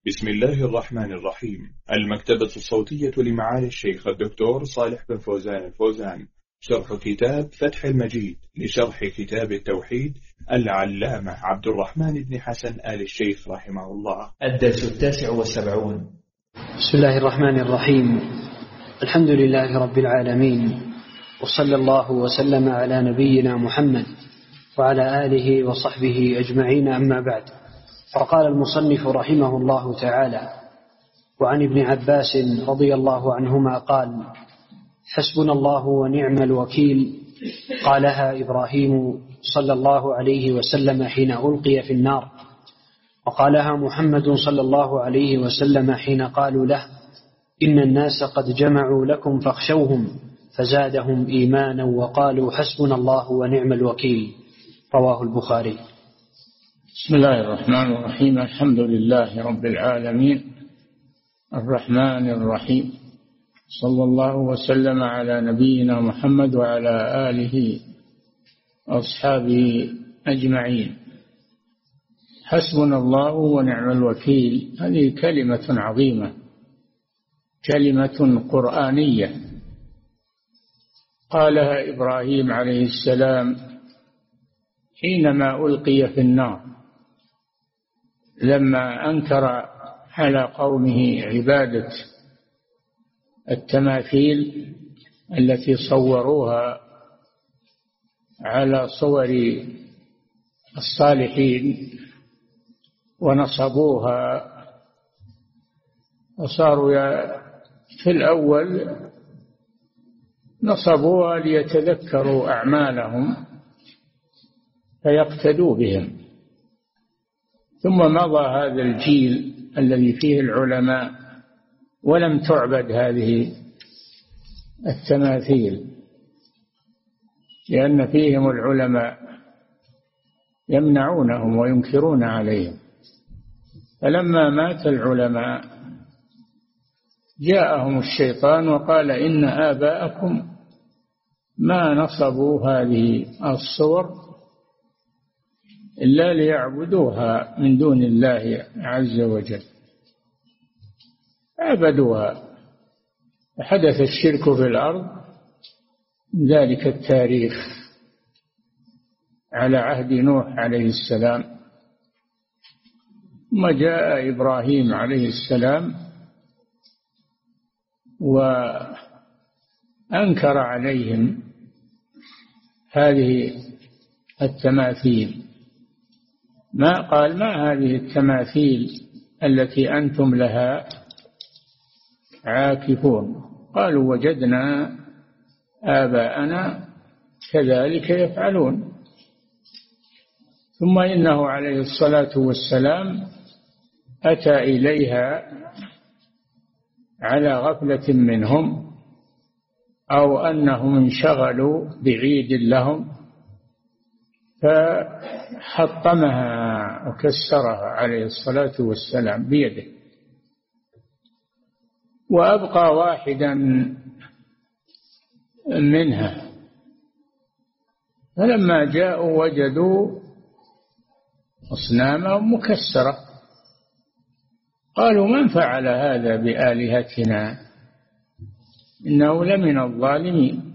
بسم الله الرحمن الرحيم. المكتبة الصوتية لمعالي الشيخ الدكتور صالح بن فوزان الفوزان، شرح كتاب فتح المجيد لشرح كتاب التوحيد العلامة عبد الرحمن بن حسن آل الشيخ رحمه الله. الدرس 79. بسم الله الرحمن الرحيم. الحمد لله رب العالمين، وصلى الله وسلم على نبينا محمد وعلى آله وصحبه أجمعين، أما بعد. فقال المصنف رحمه الله تعالى: وعن ابن عباس رضي الله عنهما قال: حسبنا الله ونعم الوكيل، قالها إبراهيم صلى الله عليه وسلم حين ألقي في النار، وقالها محمد صلى الله عليه وسلم حين قالوا له: إن الناس قد جمعوا لكم فاخشوهم، فزادهم إيمانا وقالوا حسبنا الله ونعم الوكيل. رواه البخاري. بسم الله الرحمن الرحيم. الحمد لله رب العالمين الرحمن الرحيم، صلى الله وسلم على نبينا محمد وعلى آله وأصحابه أجمعين. حسبنا الله ونعم الوكيل، هذه كلمة عظيمة، كلمة قرآنية قالها إبراهيم عليه السلام حينما ألقي في النار، لما أنكر على قومه عبادة التماثيل التي صوروها على صور الصالحين ونصبوها، وصاروا في الأول نصبوها ليتذكروا أعمالهم فيقتدوا بهم، ثم مضى هذا الجيل الذي فيه العلماء ولم تعبد هذه التماثيل، لأن فيهم العلماء يمنعونهم وينكرون عليهم. فلما مات العلماء جاءهم الشيطان وقال: إن آباءكم ما نصبوا هذه الصور إلا ليعبدوها من دون الله عز وجل، عبدوها، فحدث الشرك في الأرض من ذلك التاريخ على عهد نوح عليه السلام. ثم جاء إبراهيم عليه السلام وأنكر عليهم هذه التماثيل، ما قال: ما هذه التماثيل التي أنتم لها عاكفون؟ قالوا: وجدنا آباءنا كذلك يفعلون. ثم إنه عليه الصلاة والسلام أتى إليها على غفلة منهم، أو أنهم انشغلوا بعيد لهم، فحطمها وكسرها عليه الصلاة والسلام بيده، وأبقى واحدا منها. فلما جاءوا وجدوا أصناما مكسرة، قالوا: من فعل هذا بآلهتنا؟ إنه لمن الظالمين.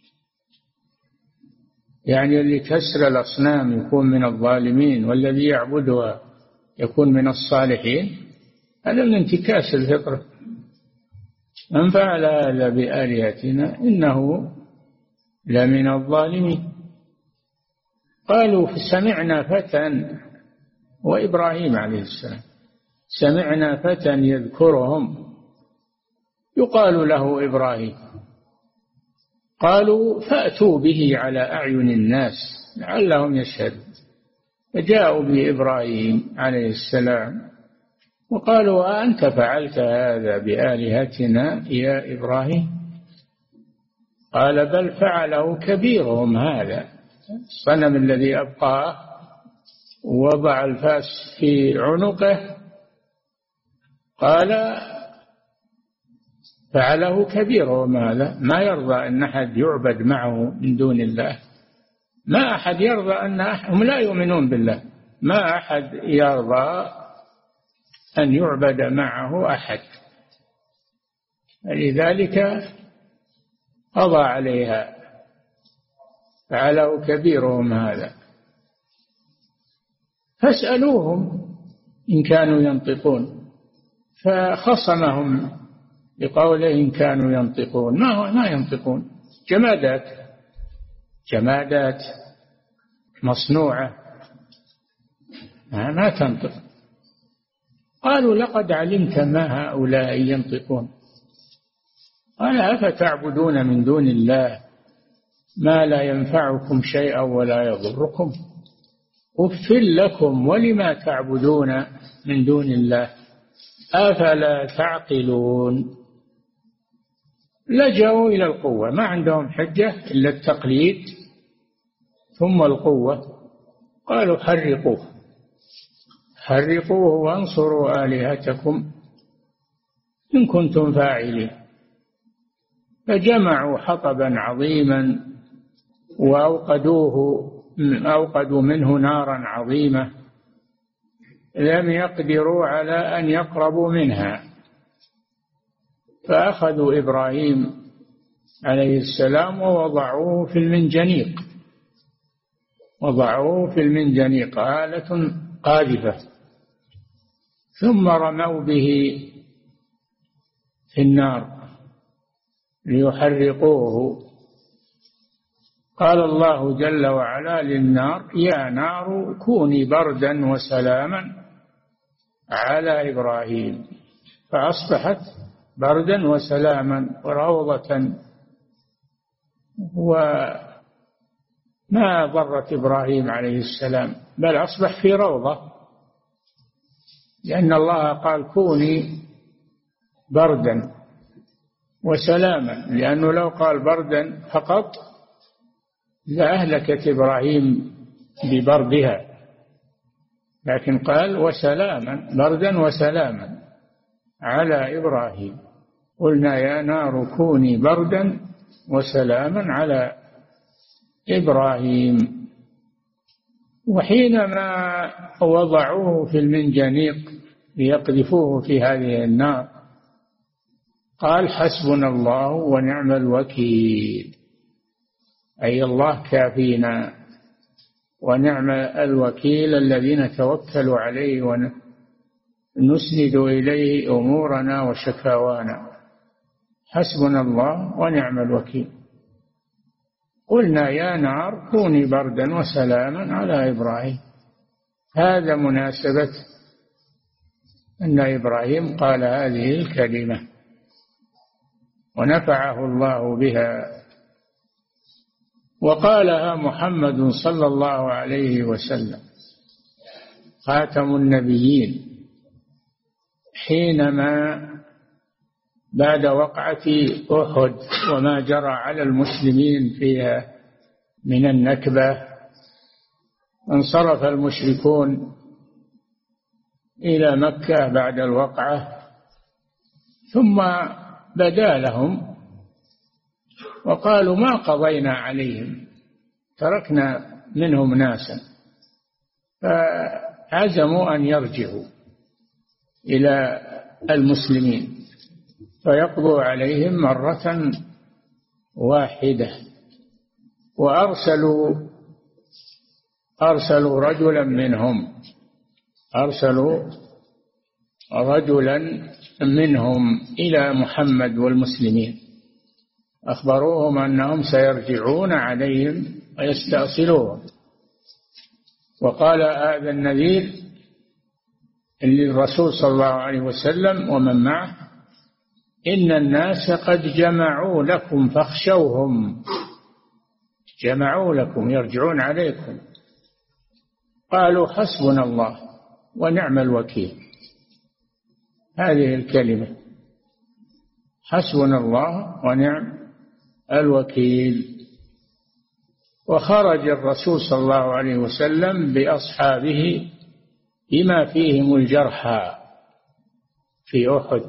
يعني اللي كسر الأصنام يكون من الظالمين، والذي يعبدها يكون من الصالحين. هذا من انتكاس الفطرة. من فعل هذا بآلهتنا إنه لمن الظالمين. قالوا: سمعنا فتى، وإبراهيم عليه السلام، سمعنا فتى يذكرهم يقال له إبراهيم. قالوا: فأتوا به على أعين الناس لعلهم يشهدون. فجاءوا بإبراهيم عليه السلام وقالوا: أنت فعلت هذا بآلهتنا يا إبراهيم؟ قال: بل فعله كبيرهم هذا، الصنم الذي أبقاه ووضع الفاس في عنقه، قال: فعله كبيرهم هذا. ما يرضى أن أحد يعبد معه من دون الله، ما أحد يرضى هم لا يؤمنون بالله، ما أحد يرضى أن يعبد معه أحد، لذلك قضى عليها، فعله كبيرهم هذا، فاسألوهم إن كانوا ينطقون. فخصمهم بقوله إن كانوا ينطقون، ما ينطقون، جمادات مصنوعة ما تنطق. قالوا لقد علمت ما هؤلاء ينطقون. قال أفتعبدون من دون الله ما لا ينفعكم شيئا ولا يضركم، أف لكم ولما تعبدون من دون الله أفلا تعقلون. لجأوا إلى القوة، ما عندهم حجة إلا التقليد ثم القوة. قالوا حرقوه وانصروا آلهتكم إن كنتم فاعلين. فجمعوا حطبا عظيما وأوقدوا منه نارا عظيمة لم يقدروا على أن يقربوا منها. فأخذوا إبراهيم عليه السلام ووضعوه في المنجنيق آلة قاذفة، ثم رموا به في النار ليحرقوه. قال الله جل وعلا للنار يا نار كوني بردا وسلاما على إبراهيم، فأصبحت بردا وسلاما وروضة، وما ضرت إبراهيم عليه السلام، بل أصبح في روضة، لأن الله قال كوني بردا وسلاما، لأنه لو قال بردا فقط لأهلكت إبراهيم ببردها، لكن قال وسلاما، بردا وسلاما على إبراهيم. قلنا يا نار كوني بردا وسلاما على إبراهيم. وحينما وضعوه في المنجنيق ليقذفوه في هذه النار قال حسبنا الله ونعم الوكيل، أي الله كافينا ونعم الوكيل الذي نتوكل عليه ونسند إليه أمورنا وشكاوانا، حسبنا الله ونعم الوكيل. قلنا يا نار كوني بردا وسلاما على إبراهيم. هذا مناسبة أن إبراهيم قال هذه الكلمة ونفعه الله بها، وقالها محمد صلى الله عليه وسلم خاتم النبيين حينما بعد وقعة أحد وما جرى على المسلمين فيها من النكبة، انصرف المشركون إلى مكة بعد الوقعة، ثم بدا لهم وقالوا ما قضينا عليهم، تركنا منهم ناسا، فعزموا أن يرجعوا إلى المسلمين فيقضوا عليهم مرة واحدة. وأرسلوا رجلا منهم إلى محمد والمسلمين، أخبروهم أنهم سيرجعون عليهم ويستأصلوهم. وقال هذا النذير للرسول صلى الله عليه وسلم ومن معه إن الناس قد جمعوا لكم فاخشوهم، جمعوا لكم يرجعون عليكم. قالوا حسبنا الله ونعم الوكيل، هذه الكلمة حسبنا الله ونعم الوكيل. وخرج الرسول صلى الله عليه وسلم بأصحابه بما فيهم الجرحى في أحد،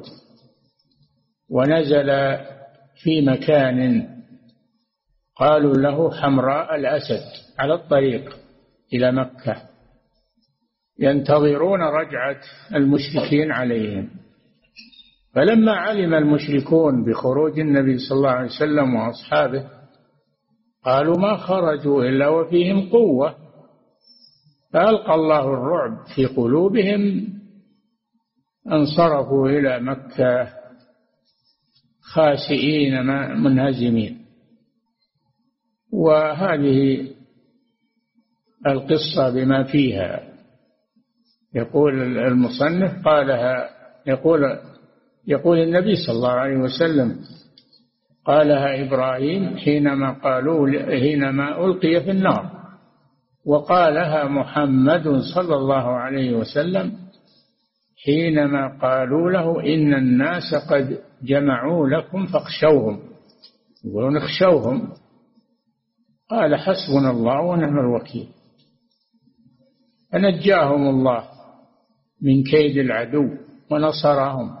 ونزل في مكان قالوا له حمراء الأسد على الطريق إلى مكة، ينتظرون رجعة المشركين عليهم. فلما علم المشركون بخروج النبي صلى الله عليه وسلم وأصحابه قالوا ما خرجوا إلا وفيهم قوة، فألقى الله الرعب في قلوبهم، انصرفوا إلى مكة خاسئين منهزمين. وهذه القصة بما فيها. يقول المصنف قالها، يقول النبي صلى الله عليه وسلم قالها إبراهيم حينما ألقي في النار، وقالها محمد صلى الله عليه وسلم حينما قالوا له إن الناس قد جمعوا لكم فاخشوهم، يقولون اخشوهم، قال حسبنا الله ونعم الوكيل، فنجاهم الله من كيد العدو ونصرهم،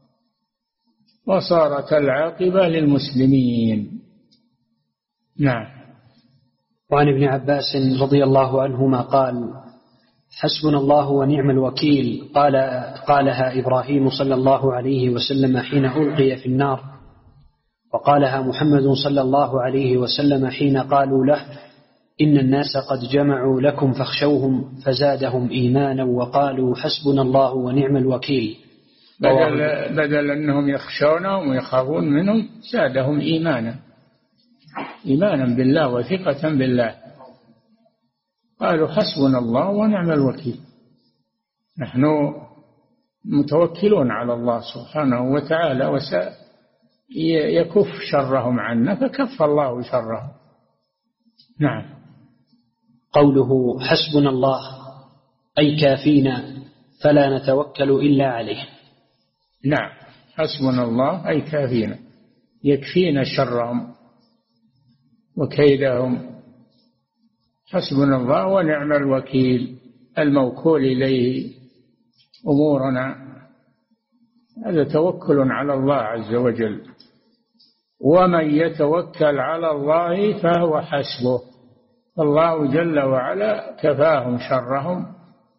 وصارت العاقبة للمسلمين. نعم. وعن ابن عباس رضي الله عنهما قال حسبنا الله ونعم الوكيل قالها إبراهيم صلى الله عليه وسلم حين ألقي في النار، وقالها محمد صلى الله عليه وسلم حين قالوا له إن الناس قد جمعوا لكم فاخشوهم، فزادهم إيمانا وقالوا حسبنا الله ونعم الوكيل. بدل أنهم يخشونهم ويخافون منهم زادهم إيمانا بالله وثقة بالله، قالوا حسبنا الله ونعم الوكيل، نحن متوكلون على الله سبحانه وتعالى وسيكف شرهم عنا، فكف الله شرهم. نعم. قوله حسبنا الله أي كافينا فلا نتوكل إلا عليه. نعم، حسبنا الله أي كافينا، يكفينا شرهم وكيدهم. حسبنا الله ونعم الوكيل، الموكول إليه أمورنا، هذا توكل على الله عز وجل. ومن يتوكل على الله فهو حسبه، الله جل وعلا كفاهم شرهم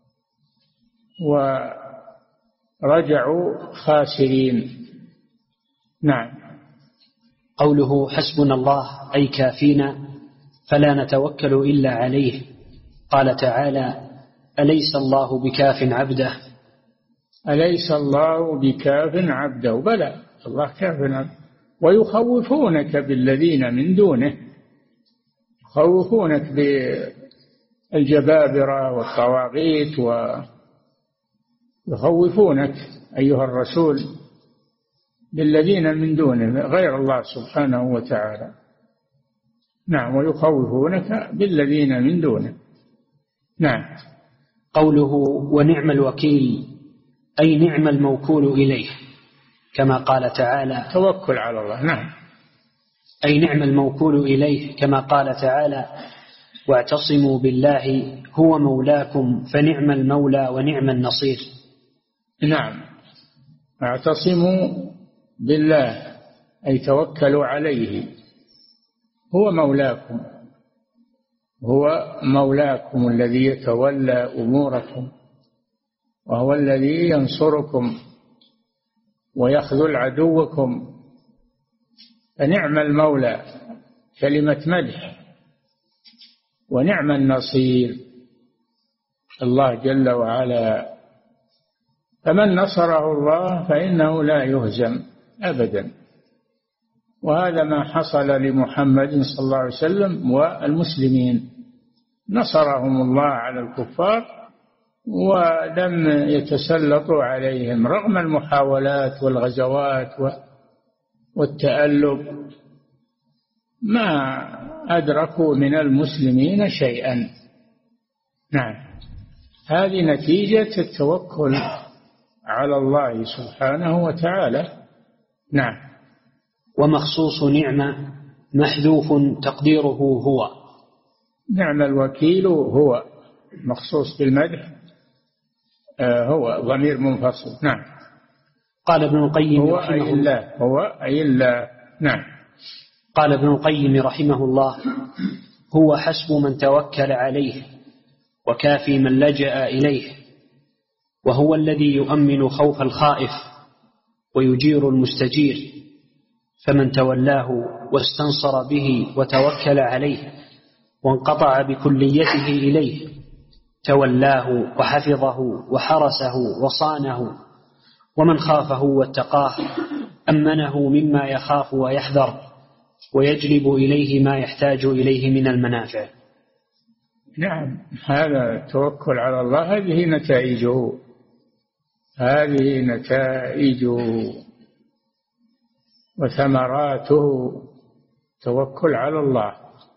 ورجعوا خاسرين. نعم. قوله حسبنا الله أي كافينا فلا نتوكل إلا عليه، قال تعالى أليس الله بكاف عبده. أليس الله بكاف عبده، بلى الله كاف عبده. ويخوفونك بالذين من دونه، يخوفونك بالجبابرة والطواغيت، ويخوفونك أيها الرسول بالذين من دونه غير الله سبحانه وتعالى. نعم، ويخوفونك بالذين من دونه. نعم. قوله ونعم الوكيل أي نعم الموكول إليه، كما قال تعالى توكل على الله. نعم. أي نعم الموكول إليه، كما قال تعالى واعتصموا بالله هو مولاكم فنعم المولى ونعم النصير. نعم، اعتصموا بالله أي توكلوا عليه، هو مولاكم الذي يتولى أموركم، وهو الذي ينصركم ويخذل عدوكم، فنعم المولى كلمة مدح، ونعم النصير الله جل وعلا. فمن نصره الله فإنه لا يهزم أبدا، وهذا ما حصل لمحمد صلى الله عليه وسلم والمسلمين، نصرهم الله على الكفار ولم يتسلطوا عليهم رغم المحاولات والغزوات والتألب، ما أدركوا من المسلمين شيئا. نعم، هذه نتيجة التوكل على الله سبحانه وتعالى. نعم. ومخصوص نعمة محذوف تقديره هو. نعم الوكيل هو مخصوص بالمدح، هو ضمير منفصل. نعم. قال ابن القيم هو أي الله، هو أي الله. نعم. قال ابن القيم رحمه الله هو حسب من توكل عليه وكافي من لجأ إليه، وهو الذي يؤمن خوف الخائف ويجير المستجير، فمن تولاه واستنصر به وتوكل عليه وانقطع بكليته إليه تولاه وحفظه وحرسه وصانه، ومن خافه واتقاه أمنه مما يخاف ويحذر ويجلب إليه ما يحتاج إليه من المنافع. نعم، هذا التوكل على الله، هذه نتائجه وثمراته، توكل على الله.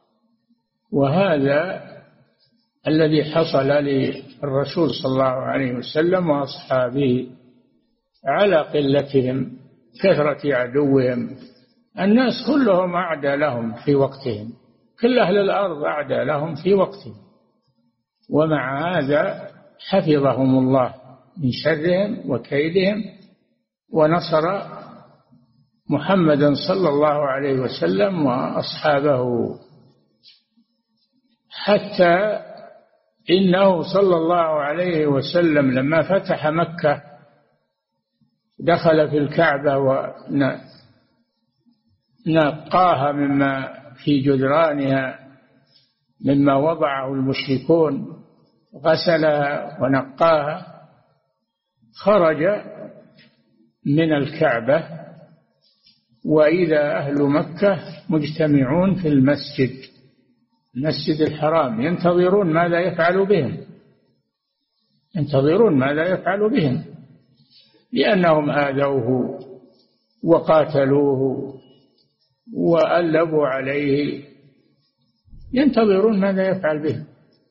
وهذا الذي حصل للرسول صلى الله عليه وسلم وأصحابه على قلتهم، كثرة عدوهم، الناس كلهم أعدى لهم في وقتهم، كل أهل الأرض أعدى لهم في وقتهم، ومع هذا حفظهم الله من شرهم وكيدهم، ونصر محمدا صلى الله عليه وسلم وأصحابه، حتى إنه صلى الله عليه وسلم لما فتح مكة دخل في الكعبة ونقاها مما في جدرانها مما وضعه المشركون، غسلها ونقاها، خرج من الكعبة وإذا أهل مكة مجتمعون في المسجد الحرام ينتظرون ماذا يفعل بهم، لأنهم آذوه وقاتلوه وألبوا عليه، ينتظرون ماذا يفعل بهم.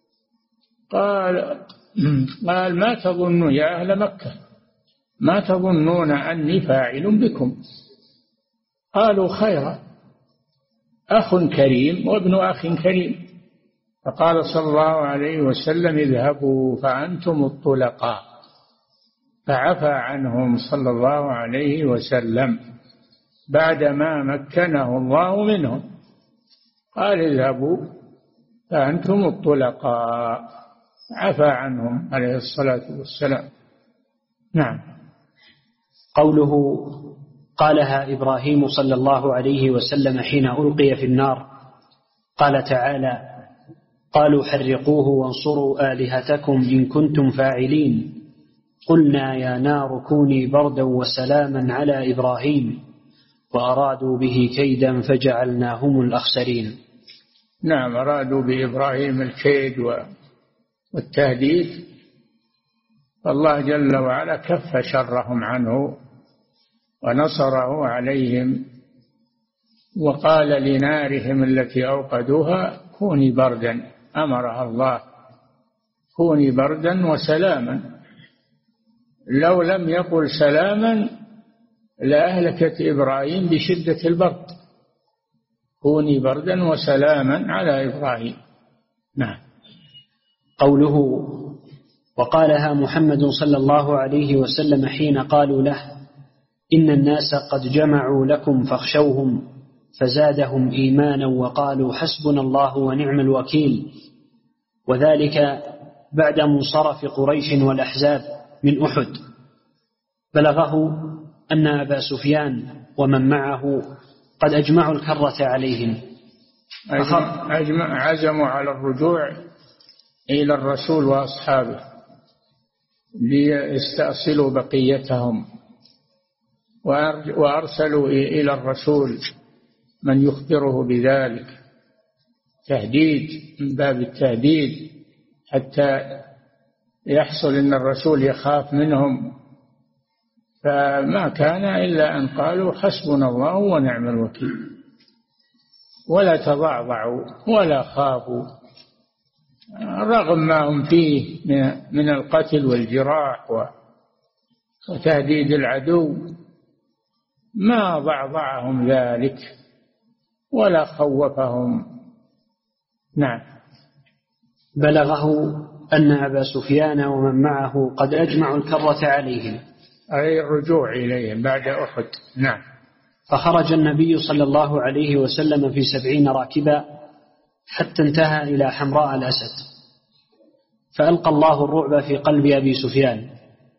قال ما تظنون يا أهل مكة، ما تظنون أني فاعل بكم؟ قالوا خيرا، أخ كريم وابن أخ كريم. فقال صلى الله عليه وسلم اذهبوا فأنتم الطلقاء، فعفى عنهم صلى الله عليه وسلم بعدما مكنه الله منهم، قال اذهبوا فأنتم الطلقاء، عفى عنهم عليه الصلاة والسلام. نعم. قوله قالها إبراهيم صلى الله عليه وسلم حين ألقي في النار، قال تعالى قالوا حرقوه وانصروا آلهتكم إن كنتم فاعلين، قلنا يا نار كوني بردا وسلاما على إبراهيم وأرادوا به كيدا فجعلناهم الأخسرين. نعم، أرادوا بإبراهيم الكيد والتهديد، فالله جل وعلا كف شرهم عنه ونصره عليهم، وقال لنارهم التي أوقدوها كوني بردا، أمرها الله كوني بردا وسلاما، لو لم يقل سلاما لأهلكت إبراهيم بشدة البرد، كوني بردا وسلاما على إبراهيم. نعم. قوله وقالها محمد صلى الله عليه وسلم حين قالوا له إن الناس قد جمعوا لكم فاخشوهم فزادهم إيمانا وقالوا حسبنا الله ونعم الوكيل، وذلك بعد منصرف قريش والأحزاب من أحد. بلغه أن أبا سفيان ومن معه قد أجمعوا الكرة عليهم، عزموا على الرجوع إلى الرسول وأصحابه ليستأصلوا بقيتهم، وأرسلوا إلى الرسول من يخبره بذلك، تهديد من باب التهديد، حتى يحصل أن الرسول يخاف منهم، فما كان إلا أن قالوا حسبنا الله ونعم الوكيل، ولا تضعضعوا ولا خافوا رغم ما هم فيه من القتل والجراح وتهديد العدو، ما ضعضعهم ذلك ولا خوفهم. نعم. بلغه أن أبا سفيان ومن معه قد أجمعوا الكرة عليهم، أي الرجوع إليهم بعد أحد. نعم. فخرج النبي صلى الله عليه وسلم في 70 راكبا حتى انتهى إلى حمراء الأسد، فألقى الله الرعب في قلب أبي سفيان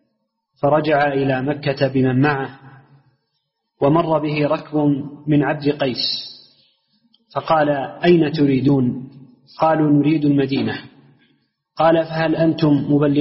فرجع إلى مكة بمن معه، ومر به ركب من عبد قيس، فقال: أين تريدون؟ قالوا: نريد المدينة. قال: فهل أنتم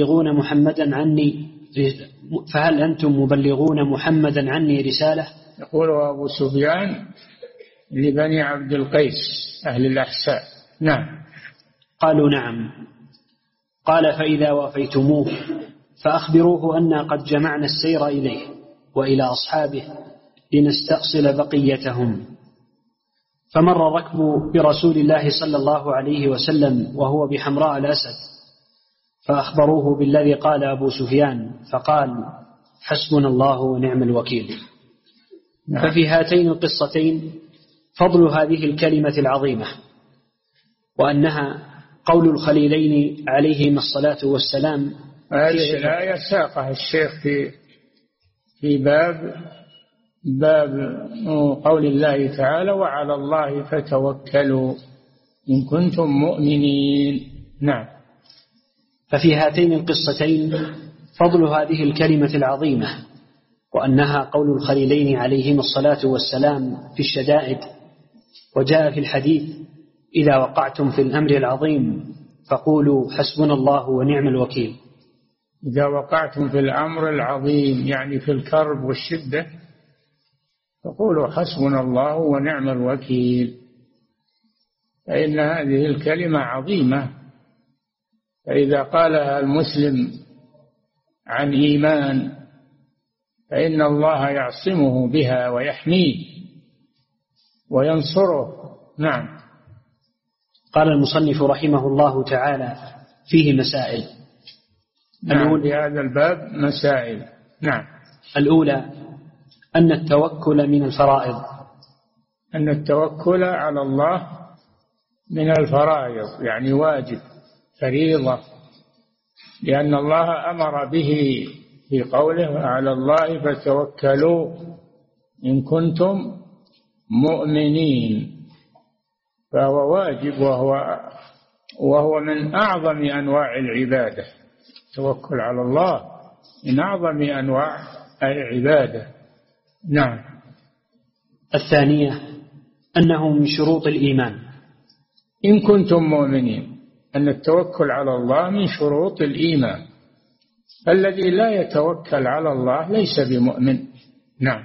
مبلغون محمدا عني رسالة؟ يقول أبو سفيان لبني عبد القيس أهل الأحساء: نعم. قالوا: نعم. قال: فإذا وافيتموه فأخبروه أن قد جمعنا السير إليه وإلى أصحابه لنستأصل بقيتهم. فمر الركب برسول الله صلى الله عليه وسلم وهو بحمراء الأسد، فأخبروه بالذي قال أبو سفيان، فقال: حسبنا الله ونعم الوكيل. ففي هاتين القصتين فضل هذه الكلمة العظيمة، وأنها قول الخليلين عليهما الصلاة والسلام. هذه الآية ساقها الشيخ في باب قول الله تعالى: وعلى الله فتوكلوا إن كنتم مؤمنين. نعم. ففي هاتين القصتين فضل هذه الكلمة العظيمة، وأنها قول الخليلين عليهما الصلاة والسلام في الشدائد. وجاء في الحديث: إذا وقعتم في الأمر العظيم فقولوا حسبنا الله ونعم الوكيل. إذا وقعتم في الأمر العظيم يعني في الكرب والشدة فقولوا حسبنا الله ونعم الوكيل، فإن هذه الكلمة عظيمة. فإذا قالها المسلم عن إيمان فإن الله يعصمه بها ويحميه وينصره. نعم. قال المصنف رحمه الله تعالى: فيه مسائل. نعم، في هذا الباب مسائل. نعم. الأولى أن التوكل من الفرائض. أن التوكل على الله من الفرائض، يعني واجب، فريضة، لأن الله أمر به في قوله: على الله فتوكلوا إن كنتم مؤمنين. فهو واجب، وهو من أعظم أنواع العبادة. التوكل على الله من أعظم أنواع العبادة. نعم. الثانية أنه من شروط الإيمان. إن كنتم مؤمنين، أن التوكل على الله من شروط الإيمان. الذي لا يتوكل على الله ليس بمؤمن. نعم.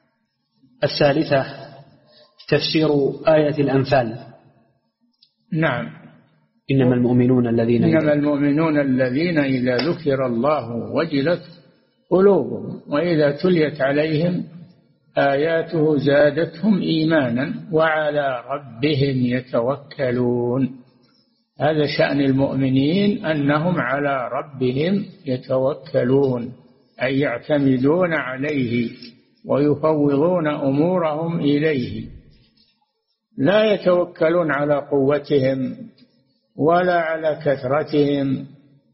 الثالثة تفسير آية الأنفال. نعم. إنما المؤمنون الذين إذا ذكر الله وجلت قلوبهم وإذا تليت عليهم آياته زادتهم إيمانا وعلى ربهم يتوكلون. هذا شأن المؤمنين، أنهم على ربهم يتوكلون، أي يعتمدون عليه ويفوضون أمورهم إليه. لا يتوكلون على قوتهم ولا على كثرتهم،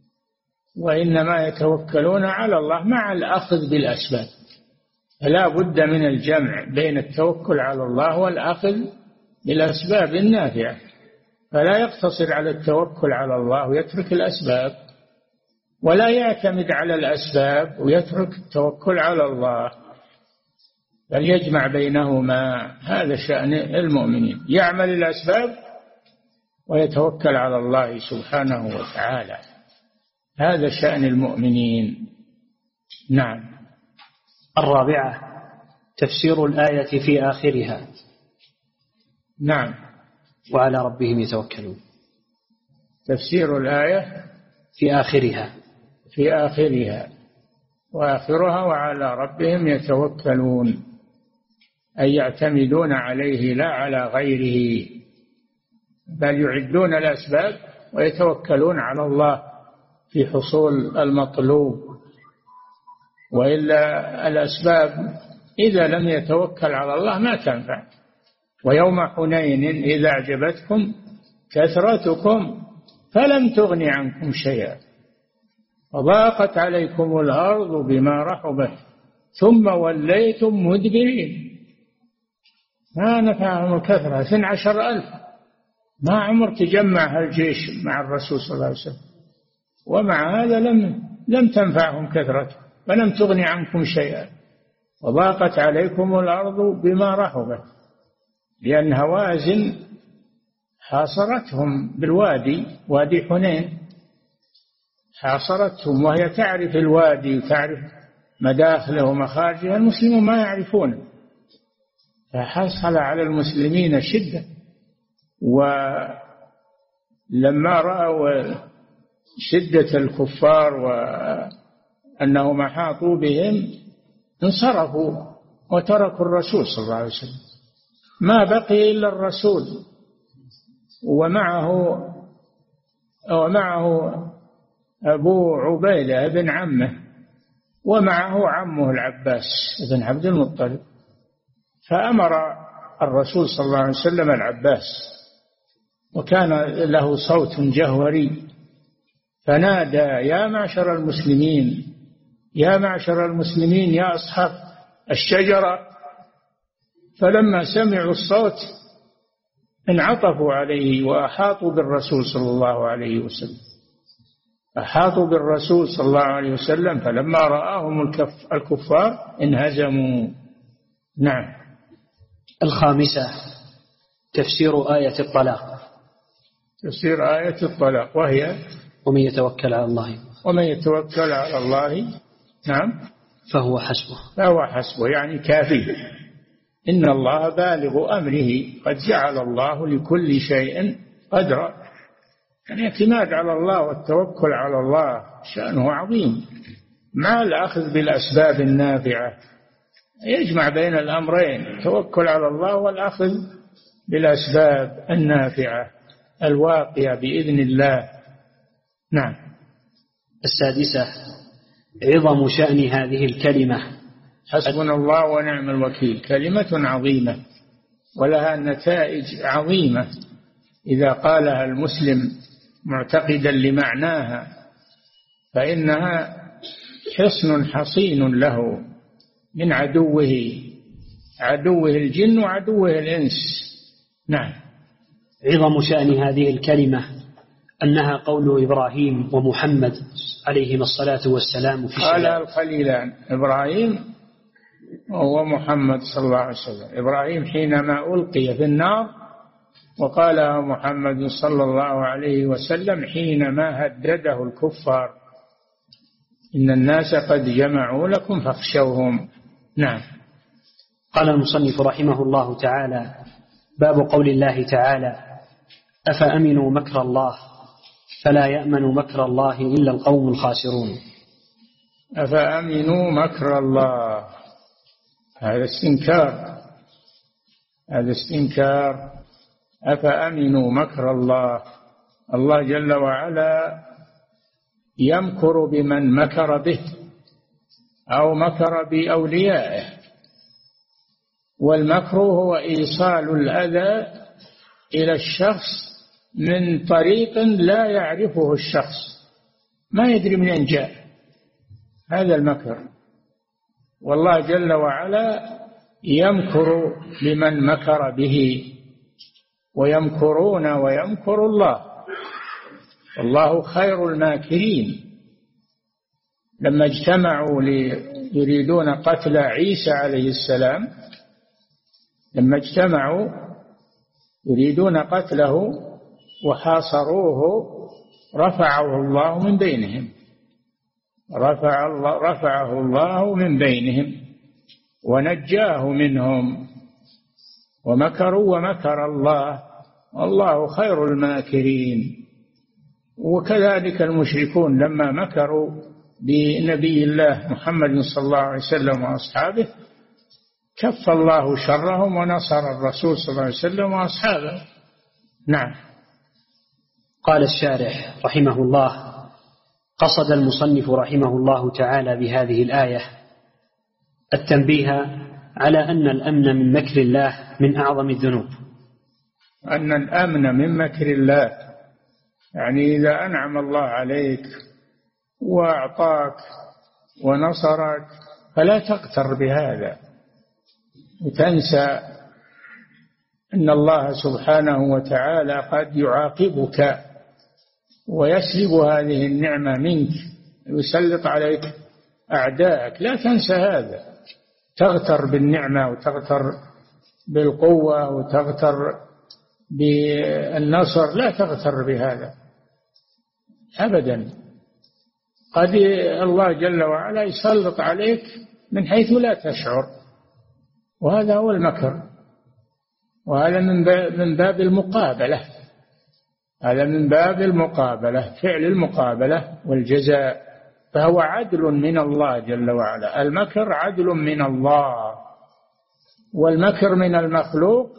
وإنما يتوكلون على الله مع الأخذ بالأسباب. فلا بد من الجمع بين التوكل على الله والأخذ بالأسباب النافعة. فلا يقتصر على التوكل على الله ويترك الأسباب، ولا يعتمد على الأسباب ويترك التوكل على الله، بل يجمع بينهما. هذا شأن المؤمنين، يعمل الأسباب ويتوكل على الله سبحانه وتعالى. هذا شأن المؤمنين. نعم. الرابعة تفسير الآية في آخرها. نعم. وعلى ربهم يتوكلون. تفسير الآية في آخرها وآخرها وعلى ربهم يتوكلون، أي يعتمدون عليه لا على غيره، بل يعدون الأسباب ويتوكلون على الله في حصول المطلوب. وإلا الأسباب إذا لم يتوكل على الله ما تنفع. ويوم حنين إذا أعجبتكم كثرتكم فلم تغن عنكم شيئا وضاقت عليكم الأرض بما رحبت ثم وليتم مدبرين. ما نفعهم الكثرة 12,000، ما عمر تجمع الجيش مع الرسول صلى الله عليه وسلم، ومع هذا لم تنفعهم كثرته، فلم تغن عنكم شيئا وضاقت عليكم الأرض بما رحبت، لأن هوازن حاصرتهم بالوادي، وادي حنين حاصرتهم، وهي تعرف الوادي وتعرف مداخله ومخارجه، المسلمون ما يعرفون، فحصل على المسلمين شدة. ولما رأوا شدة الكفار وأنهم أحاطوا بهم انصرفوا وتركوا الرسول صلى الله عليه وسلم، ما بقي إلا الرسول ومعه أبو عبيدة بن عمه، ومعه عمه العباس بن عبد المطلب. فأمر الرسول صلى الله عليه وسلم العباس، وكان له صوت جهوري، فنادى: يا معشر المسلمين، يا معشر المسلمين، يا أصحاب الشجرة. فلما سمعوا الصوت انعطفوا عليه وأحاطوا بالرسول صلى الله عليه وسلم، أحاطوا بالرسول صلى الله عليه وسلم، فلما رآهم الكفار انهزموا. نعم. الخامسة تفسير آية الطلاق. تفسير آية الطلاق، وهي: ومن يتوكل على الله، ومن يتوكل على الله، نعم، فهو حسبه، فهو حسبه، يعني كافيه. إن الله بالغ أمره، قد جعل الله لكل شيء قدرا. يعني الاعتماد على الله والتوكل على الله شأنه عظيم، مع الأخذ بالأسباب النافعة، يجمع بين الأمرين، التوكل على الله والأخذ بالأسباب النافعة الواقية بإذن الله. نعم. السادسة عظم شأن هذه الكلمة، حسبنا الله ونعم الوكيل، كلمة عظيمة ولها نتائج عظيمة إذا قالها المسلم معتقدا لمعناها، فإنها حصن حصين له من عدوه الجن وعدوه الإنس. نعم. عظم شأن هذه الكلمة أنها قول إبراهيم ومحمد عليهما الصلاة والسلام في قال الخليلان، إبراهيم ومحمد صلى الله عليه وسلم. إبراهيم حينما ألقي في النار، وقال محمد صلى الله عليه وسلم حينما هدده الكفار: إن الناس قد جمعوا لكم فاخشوهم. نعم. قال المصنف رحمه الله تعالى: باب قول الله تعالى: أفأمنوا مكر الله فلا يأمن مكر الله إلا القوم الخاسرون. أفأمنوا مكر الله، هذا استنكار. أفأمنوا مكر الله، الله جل وعلا يمكر بمن مكر به أو مكر بأوليائه، والمكر هو إيصال الأذى إلى الشخص من طريق لا يعرفه الشخص، ما يدري منين جاء، هذا المكر. والله جل وعلا يمكر بمن مكر به، ويمكرون ويمكر الله، والله خير الماكرين. لما اجتمعوا يريدون قتل عيسى عليه السلام، لما اجتمعوا يريدون قتله وحاصروه، رفعه الله من بينهم، رفعه الله من بينهم ونجاه منهم، ومكروا ومكر الله، والله خير الماكرين. وكذلك المشركون لما مكروا بنبي الله محمد صلى الله عليه وسلم وأصحابه، كف الله شرهم ونصر الرسول صلى الله عليه وسلم وأصحابه. نعم. قال الشارح رحمه الله: قصد المصنف رحمه الله تعالى بهذه الآية التنبيه على أن الأمن من مكر الله من أعظم الذنوب. أن الأمن من مكر الله، يعني إذا أنعم الله عليك وأعطاك ونصرك فلا تغتر بهذا، وتنسى أن الله سبحانه وتعالى قد يعاقبك ويسلب هذه النعمة منك، يسلط عليك أعداءك، لا تنسى هذا. تغتر بالنعمة وتغتر بالقوة وتغتر بالنصر، لا تغتر بهذا أبدا. قد الله جل وعلا يسلط عليك من حيث لا تشعر، وهذا هو المكر، وهذا من باب المقابلة. هذا من باب المقابلة، فعل المقابلة والجزاء، فهو عدل من الله جل وعلا. المكر عدل من الله، والمكر من المخلوق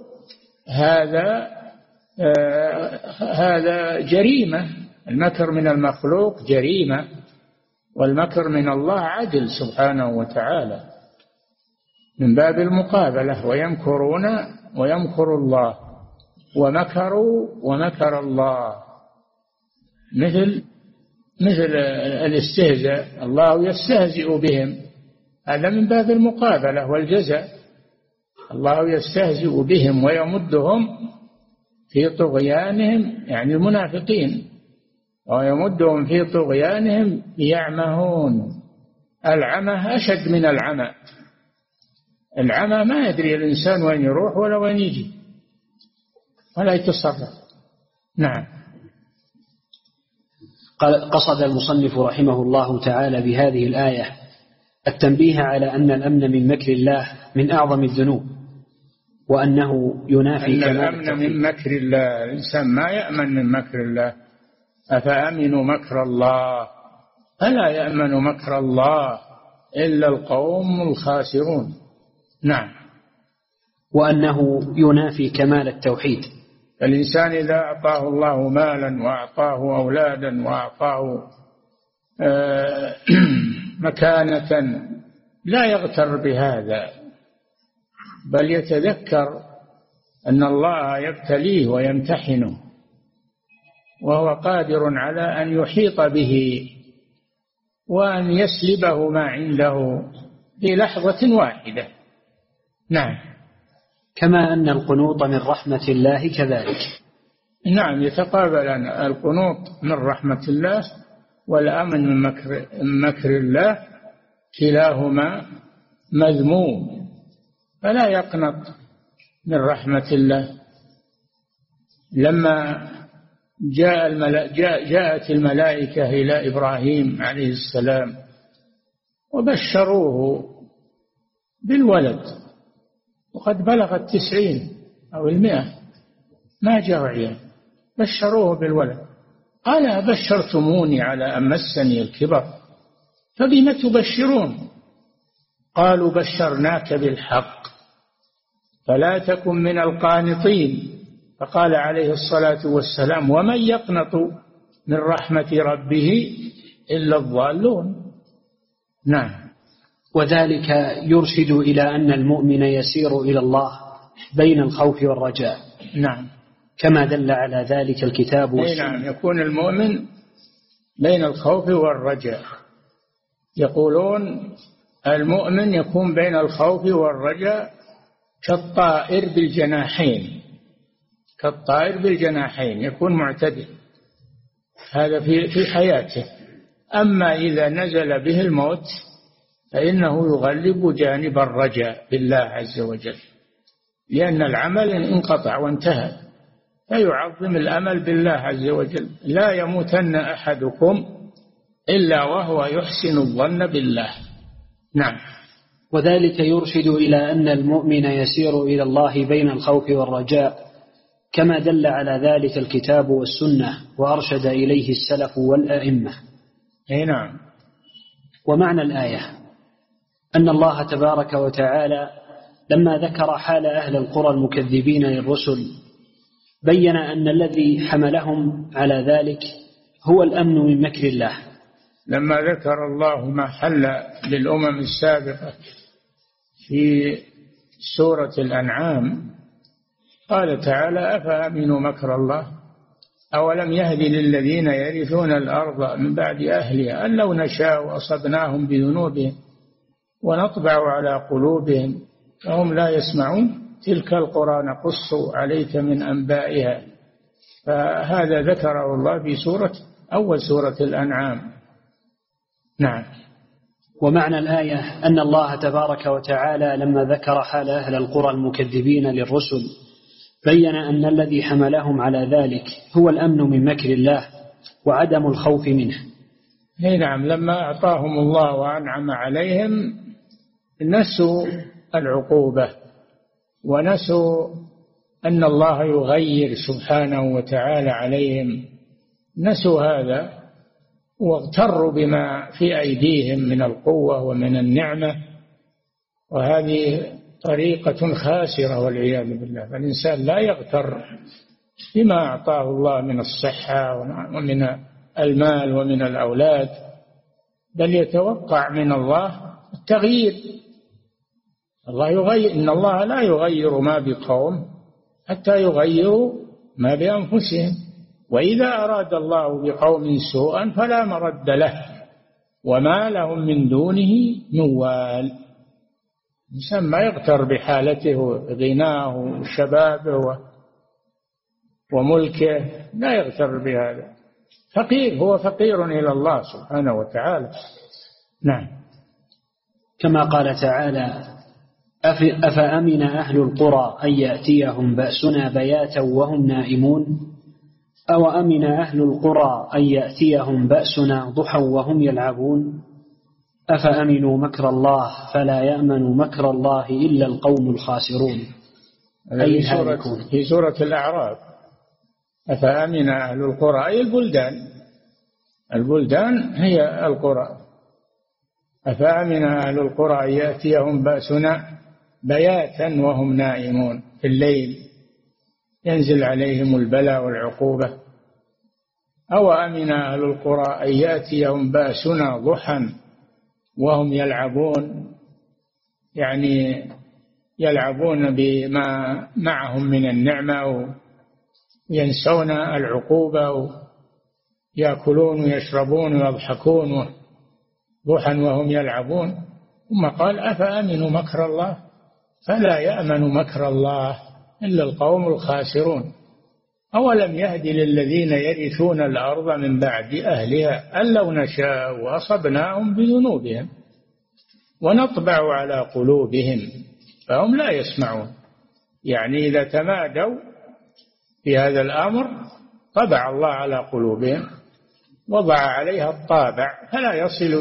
هذا جريمة. المكر من المخلوق جريمة، والمكر من الله عدل سبحانه وتعالى، من باب المقابلة. ويمكرون ويمكر الله ومكروا ومكر الله، مثل الاستهزاء، الله يستهزئ بهم، هذا من باب المقابلة والجزاء. الله يستهزئ بهم ويمدهم في طغيانهم، يعني المنافقين، ويمدهم في طغيانهم يعمهون. العمى أشد من العمى. العمى ما يدري الإنسان وين يروح ولا وين يجي ولا يتصرف. نعم. قصد المصنف رحمه الله تعالى بهذه الآية التنبيه على أن الأمن من مكر الله من أعظم الذنوب، وأنه ينافي أن الأمن من مكر الله. الإنسان ما يأمن من مكر الله. أفأمنوا مكر الله؟ فلا يأمن مكر الله إلا القوم الخاسرون. نعم. وأنه ينافي كمال التوحيد. الإنسان إذا أعطاه الله مالا وأعطاه أولادا وأعطاه مكانة لا يغتر بهذا، بل يتذكر أن الله يبتليه ويمتحنه، وهو قادر على أن يحيط به وأن يسلبه ما عنده في لحظة واحدة. نعم. كما أن القنوط من رحمة الله كذلك. نعم، يتقابلان القنوط من رحمة الله والأمن من مكر الله، كلاهما مذموم، فلا يقنط من رحمة الله. لما جاءت الملائكة إلى إبراهيم عليه السلام وبشروه بالولد، وقد بلغ 90 أو 100 ما جاء عيال، بشروه بالولد. قال أبشرتموني على أن مسني الكبر فبم تبشرون؟ قالوا بشرناك بالحق فلا تكن من القانطين. فقال عليه الصلاة والسلام ومن يقنط من رحمة ربه إلا الضالون. نعم. وذلك يرشد إلى أن المؤمن يسير إلى الله بين الخوف والرجاء. نعم. كما دل على ذلك الكتاب والسنة. نعم، يكون المؤمن بين الخوف والرجاء. يقولون المؤمن يكون بين الخوف والرجاء كالطائر بالجناحين، كالطائر بالجناحين، يكون معتدل هذا في حياته. أما إذا نزل به الموت فإنه يغلب جانب الرجاء بالله عز وجل، لأن العمل انقطع وانتهى، فيعظم الأمل بالله عز وجل. لا يموتن أحدكم إلا وهو يحسن الظن بالله. نعم. وذلك يرشد إلى أن المؤمن يسير إلى الله بين الخوف والرجاء كما دل على ذلك الكتاب والسنة وأرشد إليه السلف والأئمة. نعم. ومعنى الآية أن الله تبارك وتعالى لما ذكر حال أهل القرى المكذبين للرسل بين أن الذي حملهم على ذلك هو الأمن من مكر الله. لما ذكر الله ما حل للأمم السابقة في سورة الأنعام قال تعالى أفأمنوا مكر الله أولم يهد للذين يرثون الأرض من بعد أهلها أن لو نشاء أصبناهم بذنوبهم ونطبع على قلوبهم فهم لا يسمعون تلك القرى نقص عليك من أنبائها. فهذا ذكره الله في أول سورة الأنعام. نعم. ومعنى الآية أن الله تبارك وتعالى لما ذكر حال أهل القرى المكذبين للرسل بين أن الذي حملهم على ذلك هو الأمن من مكر الله وعدم الخوف منه. نعم، لما أعطاهم الله وأنعم عليهم نسوا العقوبة ونسوا أن الله يغير سبحانه وتعالى عليهم، نسوا هذا واغتروا بما في أيديهم من القوة ومن النعمة، وهذه طريقة خاسرة والعياذ بالله. فالإنسان لا يغتر بما أعطاه الله من الصحة ومن المال ومن الأولاد، بل يتوقع من الله التغيير. الله يغير، إن الله لا يغير ما بقوم حتى يغيروا ما بأنفسهم، وإذا أراد الله بقوم سوءا فلا مرد له وما لهم من دونه من وال. الإنسان ما يغتر بحالته وغناه وشبابه وملكه، لا يغتر بهذا. فقير، هو فقير إلى الله سبحانه وتعالى. نعم. كما قال تعالى: أفأمن أهل القرى أن يأتيهم بأسنا بياتا وهم نائمون أو أمن أهل القرى أن يأتيهم بأسنا ضحى وهم يلعبون أفأمنوا مكر الله فلا يأمن مكر الله إلا القوم الخاسرون. في سورة الأعراف: أفأمن أهل القرى، أي البلدان هي القرى. أفأمن أهل القرى أن يأتيهم بأسنا بياتا وهم نائمون، في الليل ينزل عليهم البلاء والعقوبة. أو أمن أهل القرى أن يأتيهم بأسنا ضحى وهم يلعبون، يعني يلعبون بما معهم من النعمة وينسون العقوبة ويأكلون ويشربون ويضحكون ضحى وهم يلعبون. ثم قال: أفأمنوا مكر الله فلا يأمن مكر الله إلا القوم الخاسرون. أولم يهد للذين يرثون الأرض من بعد أهلها أن لو نشاء وأصبناهم بذنوبهم ونطبع على قلوبهم فهم لا يسمعون. يعني إذا تمادوا في هذا الأمر طبع الله على قلوبهم، وضع عليها الطابع، فلا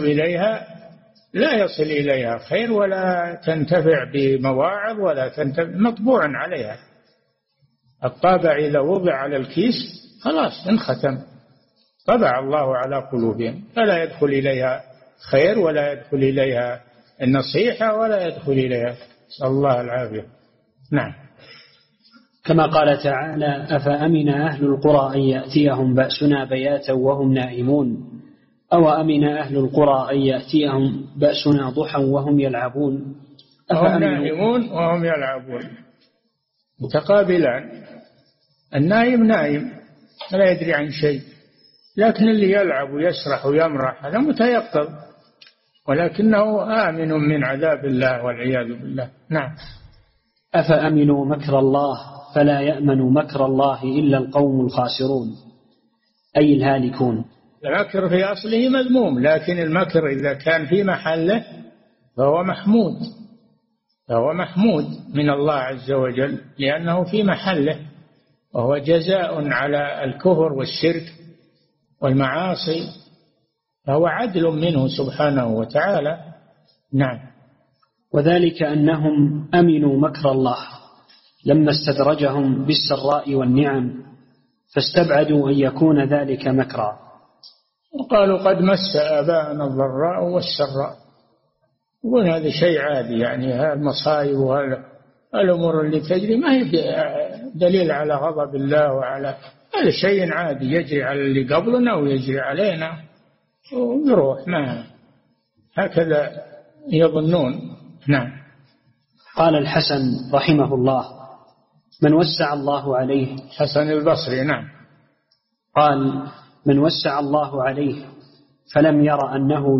يصل إليها خير ولا تنتفع بمواعظ ولا تنتفع، مطبوع عليها. الطابع إذا وضع على الكيس خلاص انختم، طبع الله على قلوبهم، فلا يدخل إليها خير ولا يدخل إليها النصيحة ولا يدخل إليها. نسأل الله العافية. نعم. كما قال تعالى: أفأمن أهل القرى أن يأتيهم بأسنا بياتا وهم نائمون أو أمن أهل القرى أن يأتيهم بأسنا ضحى وهم يلعبون. هم نائمون وهم يلعبون متقابلان. النائم نائم لا يدري عن شيء، لكن اللي يلعب ويسرح ويمرح هذا متيقظ، ولكنه آمن من عذاب الله والعياذ بالله. نعم. أفأمنوا مكر الله فلا يأمن مكر الله إلا القوم الخاسرون، أي الهالكون. المكر في أصله مذموم، لكن المكر إذا كان في محله فهو محمود من الله عز وجل، لأنه في محله، وهو جزاء على الكفر والشرك والمعاصي، فهو عدل منه سبحانه وتعالى. نعم. وذلك أنهم أمنوا مكر الله لما استدرجهم بالسراء والنعم، فاستبعدوا أن يكون ذلك مكرا، وقالوا قد مس آباءنا الضراء والسراء، وهذا شيء عادي. يعني هذه المصائب وهذا الأمور اللي تجري ما هي دليل على غضب الله، وعلى هذا شيء عادي يجري على اللي قبلنا ويجري علينا ويروح، ما هكذا يظنون. نعم. قال الحسن رحمه الله: من وسع الله عليه، حسن البصري. نعم. قال: من وسع الله عليه فلم ير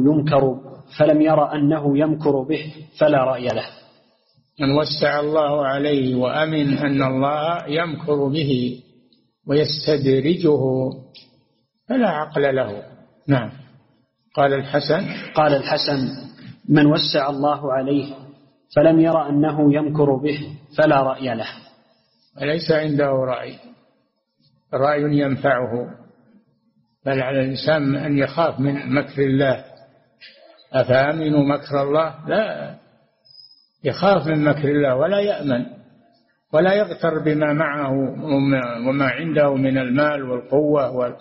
أنه يمكر به فلا رأي له. من وسع الله عليه وأمن أن الله يمكر به ويستدرجه فلا عقل له. نعم. قال الحسن من وسع الله عليه فلم ير أنه يمكر به فلا رأي له. وليس عنده رأي ينفعه، بل على الإنسان أن يخاف من مكر الله. أفأمنوا مكر الله؟ لا، يخاف من مكر الله ولا يأمن ولا يغتر بما معه وما عنده من المال والقوة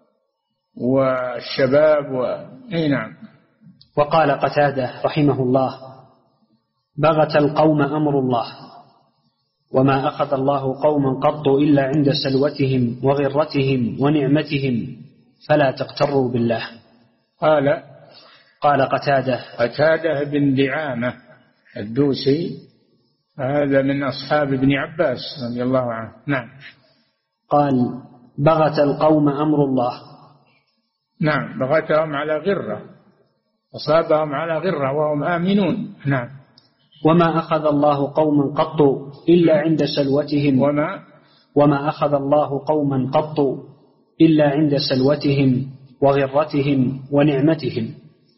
والشباب نعم. وقال قتادة رحمه الله: بغت القوم أمر الله، وما أخذ الله قوما قط إلا عند سلوتهم وغرتهم ونعمتهم، فلا تغتروا بالله. قال قتادة بن دعامة الدوسي، هذا من أصحاب ابن عباس رضي الله عنه. نعم. قال: بغت القوم أمر الله. نعم، بغتهم على غرة، أصابهم على غرة وهم آمنون. نعم. وما أخذ الله قوما قط إلا عند سلوتهم وما أخذ الله قوما قط إلا عند سلوتهم وغرتهم ونعمتهم.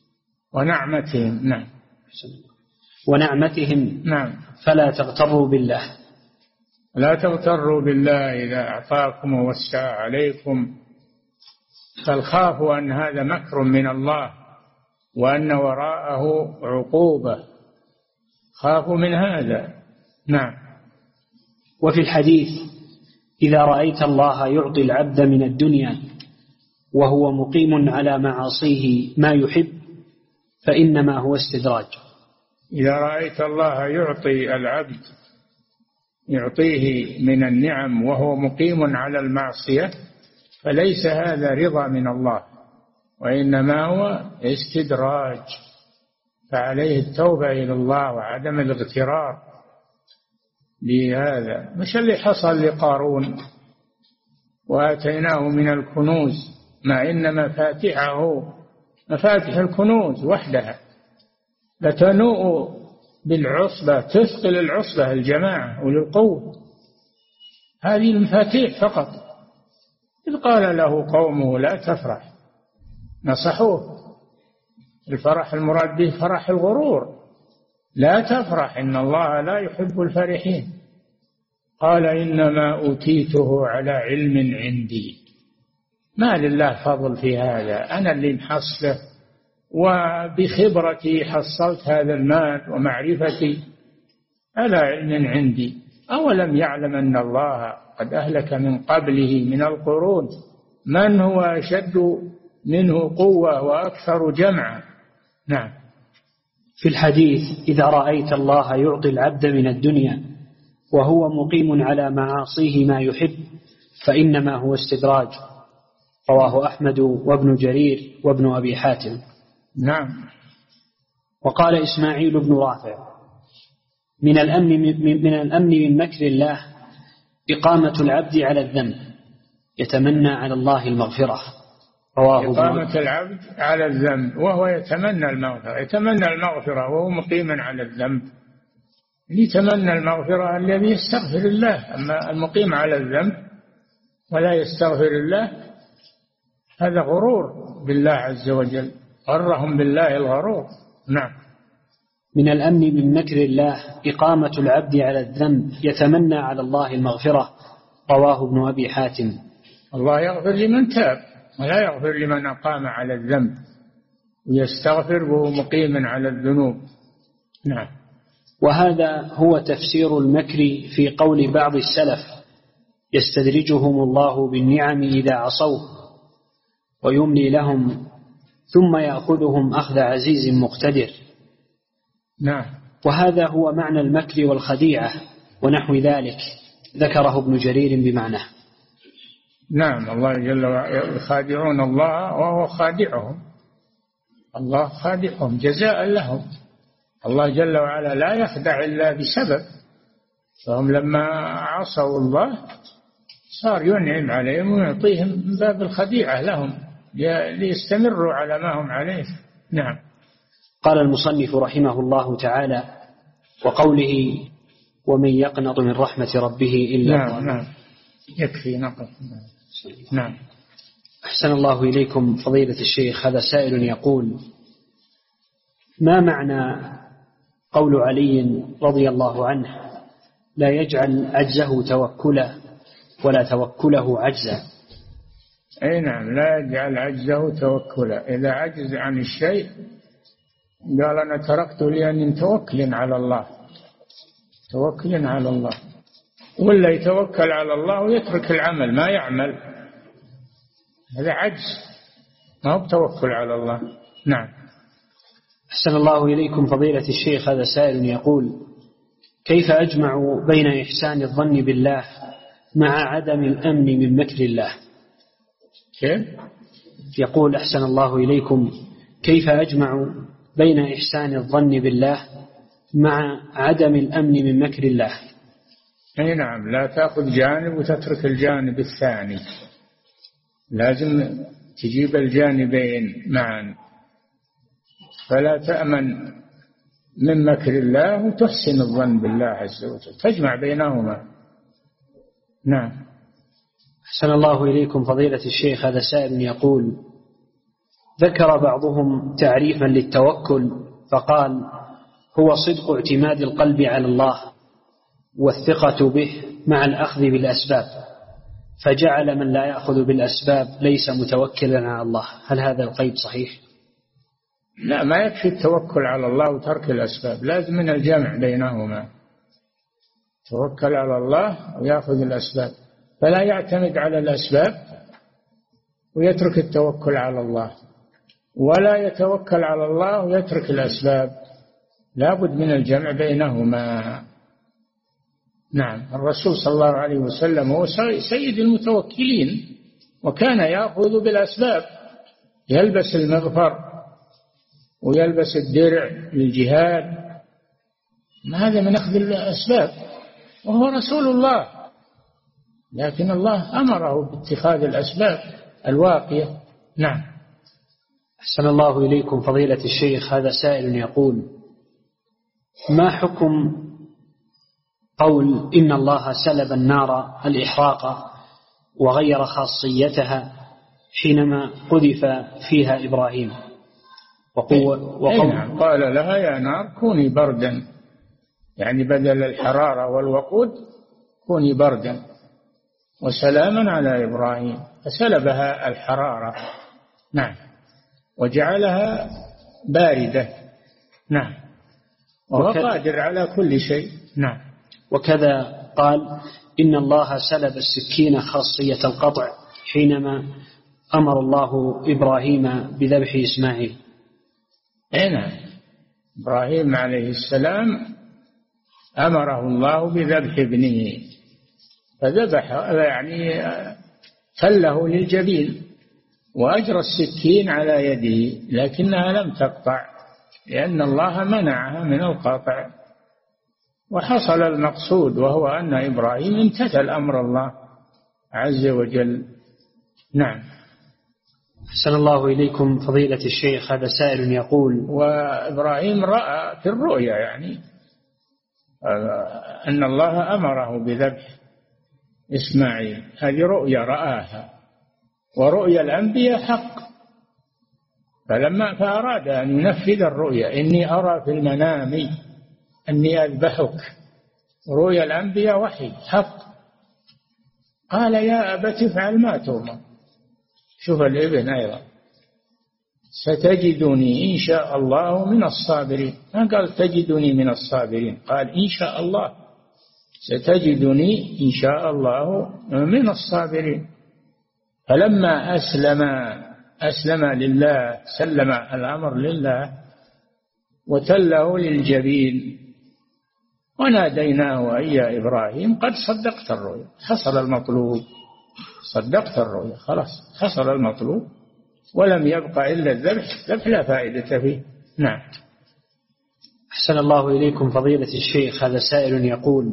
نعم. ونعمتهم. نعم. فلا تغتروا بالله. لا تغتروا بالله إذا أعطاكم ووسع عليكم، فالخافوا أن هذا مكر من الله وأن وراءه عقوبة، خافوا من هذا. نعم. وفي الحديث: إذا رأيت الله يعطي العبد من الدنيا وهو مقيم على معاصيه ما يحب فإنما هو استدراج. إذا رأيت الله يعطي العبد، يعطيه من النعم وهو مقيم على المعصية، فليس هذا رضا من الله، وإنما هو استدراج، فعليه التوبة إلى الله وعدم الاغترار بهذا. مش اللي حصل لقارون وآتيناه من الكنوز ما إن مفاتح الكنوز وحدها لتنوء بالعصبة، تثقل العصبة الجماعة وللقوة، هذه المفاتيح فقط. إذ قال له قومه لا تفرح، نصحوه. الفرح المراد به فرح الغرور، لا تفرح إن الله لا يحب الفرحين. قال إنما أوتيته على علم عندي، ما لله فضل في هذا، أنا اللي محصله وبخبرتي حصلت هذا المال ومعرفتي على علم عندي. أولم يعلم أن الله قد أهلك من قبله من القرون من هو أشد منه قوة وأكثر جمعا. نعم. في الحديث: إذا رأيت الله يعطي العبد من الدنيا وهو مقيم على معاصيه ما يحب فإنما هو استدراج. رواه أحمد وابن جرير وابن أبي حاتم. نعم. وقال إسماعيل بن رافع: من الأمن من مكر الله إقامة العبد على الذنب يتمنى على الله المغفرة. رواه إقامة العبد على الذنب وهو يتمنى المغفرة وهو مقيم على الذنب. يتمنى المغفرة الذي يستغفر الله، أما المقيم على الذنب ولا يستغفر الله هذا غرور بالله عز وجل، غرهم بالله الغرور. نعم. من الأمن من مكر الله إقامة العبد على الذنب يتمنى على الله المغفرة. رواه ابن أبي حاتم. الله يغفر لمن تاب ولا يغفر لمن أقام على الذنب يستغفر وهو مقيم على الذنوب. نعم. وهذا هو تفسير المكر في قول بعض السلف: يستدرجهم الله بالنعم إذا عصوه ويملي لهم ثم يأخذهم أخذ عزيز مقتدر. نعم. وهذا هو معنى المكر والخديعة ونحو ذلك، ذكره ابن جرير بمعناه. نعم. الله جل وعلا يخادعون الله وهو خادعهم، الله خادعهم جزاء لهم. الله جل وعلا لا يخدع إلا بسبب، فهم لما عصوا الله صار ينعم عليهم ويعطيهم من باب الخديعة لهم ليستمروا على ما هم عليه. نعم. قال المصنف رحمه الله تعالى: وقوله: ومن يقنط من رحمة ربه إلا نعم. يكفي نقل. نعم. أحسن الله إليكم فضيلة الشيخ. هذا سائل يقول: ما معنى قول علي رضي الله عنه: لا يجعل عجزه توكلا ولا توكله عجزا؟ أي نعم، لا يجعل عجزه توكلا. إذا عجز عن الشيء قال أنا تركته لأني متوكل على الله، توكل على الله. ولا يتوكل على الله ويترك العمل ما يعمل، هذا عجز، ما هو توكل على الله. نعم. أحسن الله إليكم فضيلة الشيخ. هذا سائل يقول: كيف أجمع بين إحسان الظن بالله مع عدم الأمن من مكر الله؟ كيف؟ يقول: أحسن الله إليكم، كيف أجمع بين إحسان الظن بالله مع عدم الأمن من مكر الله؟ أي نعم، لا تأخذ جانب وتترك الجانب الثاني، لازم تجيب الجانبين معا، فلا تأمن من مكر الله وتحسن الظن بالله عز وجل، تجمع بينهما. نعم. أحسن الله إليكم فضيلة الشيخ. هذا سائل يقول: ذكر بعضهم تعريفا للتوكل فقال: هو صدق اعتماد القلب على الله والثقة به مع الأخذ بالأسباب، فجعل من لا يأخذ بالأسباب ليس متوكلا على الله. هل هذا القيد صحيح؟ لا، ما يكفي التوكل على الله وترك الأسباب، لازم من الجمع بينهما، توكل على الله ويأخذ الأسباب، فلا يعتمد على الأسباب ويترك التوكل على الله، ولا يتوكل على الله ويترك الأسباب، لابد من الجمع بينهما. نعم. الرسول صلى الله عليه وسلم هو سيد المتوكلين، وكان يأخذ بالأسباب، يلبس المغفر ويلبس الدرع للجهاد، ما هذا من أخذ الأسباب، وهو رسول الله، لكن الله أمره باتخاذ الأسباب الواقية. نعم. أحسن الله إليكم فضيلة الشيخ. هذا سائل يقول: ما حكم قول إن الله سلب النار الإحراق وغير خاصيتها حينما قذف فيها إبراهيم؟ نعم، قال لها يا نار كوني بردا، يعني بدل الحرارة والوقود كوني بردا وسلاما على إبراهيم، فسلبها الحرارة. نعم. وجعلها باردة. نعم. وهو قادر على كل شيء. نعم. وكذا قال إن الله سلب السكين خاصية القطع حينما أمر الله إبراهيم بذبح إسماعيل. نعم. إبراهيم عليه السلام أمره الله بذبح ابنه، فذبح يعني فله للجبين وأجرى السكين على يده، لكنها لم تقطع لأن الله منعها من القطع، وحصل المقصود وهو أن إبراهيم امتثل أمر الله عز وجل. نعم. أحسن الله إليكم فضيلة الشيخ. هذا سائل يقول: وإبراهيم رأى في الرؤيا يعني أن الله أمره بذبح إسماعيل، هذه رؤيا رآها، ورؤيا الأنبياء حق، فأراد أن ينفذ الرؤيا، إني أرى في المنام أني أذبحك، رؤيا الأنبياء وحي حق. قال يا أبت افعل ما تؤمر. شوف الابن أيضا، ستجدني إن شاء الله من الصابرين، ما قال تجدني من الصابرين، قال إن شاء الله، ستجدني إن شاء الله من الصابرين. فلما أسلم لله، سلم الأمر لله وتله للجبين، وناديناه أي يا إبراهيم قد صدقت الرؤيا، حصل المطلوب، صدقت الرؤيا، خلاص حصل المطلوب، ولم يبقى إلا الذبح لا فائدة فيه. نعم. أحسن الله إليكم فضيلة الشيخ. هذا سائل يقول: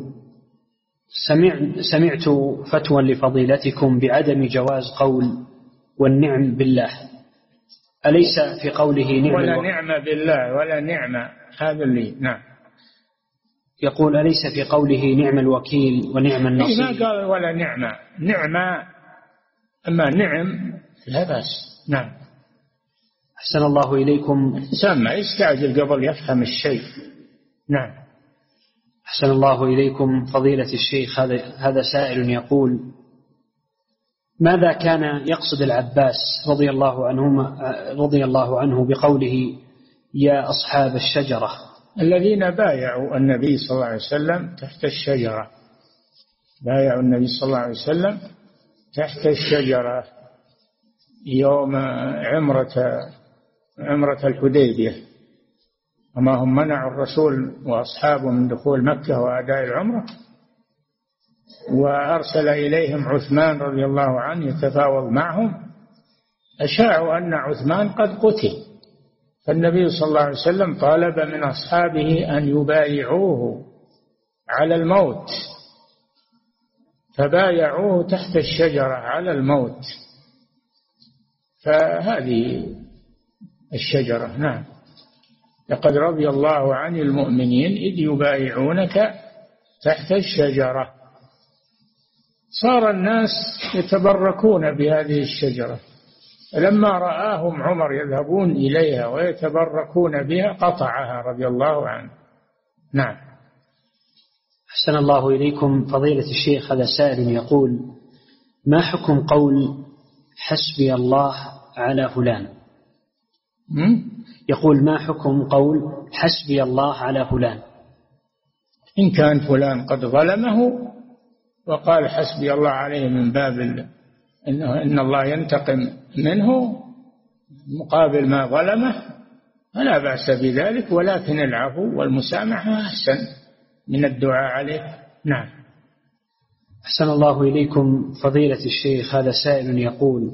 سمعت فتوى لفضيلتكم بعدم جواز قول والنعم بالله، أليس في قوله نعم ولا نعم بالله ولا نعم، هذا اللي نعم. يقول: أليس في قوله نعم الوكيل ونعم النصير؟ ما قال ولا نعمة، نعمة أما نعم لا بأس. نعم. أحسن الله إليكم. الإنسان ما يستعجل قبل يفهم الشيء. نعم. أحسن الله إليكم فضيلة الشيخ، هذا سائل يقول: ماذا كان يقصد العباس رضي الله عنه بقوله يا أصحاب الشجرة؟ الذين بايعوا النبي صلى الله عليه وسلم تحت الشجرة، بايعوا النبي صلى الله عليه وسلم تحت الشجرة يوم عمرة الحديبية، وما هم منعوا الرسول وأصحابه من دخول مكة وأداء العمرة، وأرسل إليهم عثمان رضي الله عنه يتفاوض معهم، أشاعوا أن عثمان قد قتل، فالنبي صلى الله عليه وسلم طالب من أصحابه أن يبايعوه على الموت، فبايعوه تحت الشجرة على الموت، فهذه الشجرة. نعم. لقد رضي الله عن المؤمنين إذ يبايعونك تحت الشجرة. صار الناس يتبركون بهذه الشجرة، لما رآهم عمر يذهبون إليها ويتبركون بها قطعها رضي الله عنه. نعم. أحسن الله إليكم فضيلة الشيخ، هذا سائل يقول: ما حكم قول حسبي الله على فلان؟ يقول: ما حكم قول حسبي الله على فلان؟ إن كان فلان قد ظلمه وقال حسبي الله عليه من باب إن الله ينتقم منه مقابل ما ظلمه، فلا بأس بذلك، ولكن العفو والمسامحة أحسن من الدعاء عليه. نعم. أحسن الله إليكم فضيلة الشيخ، هذا سائل يقول: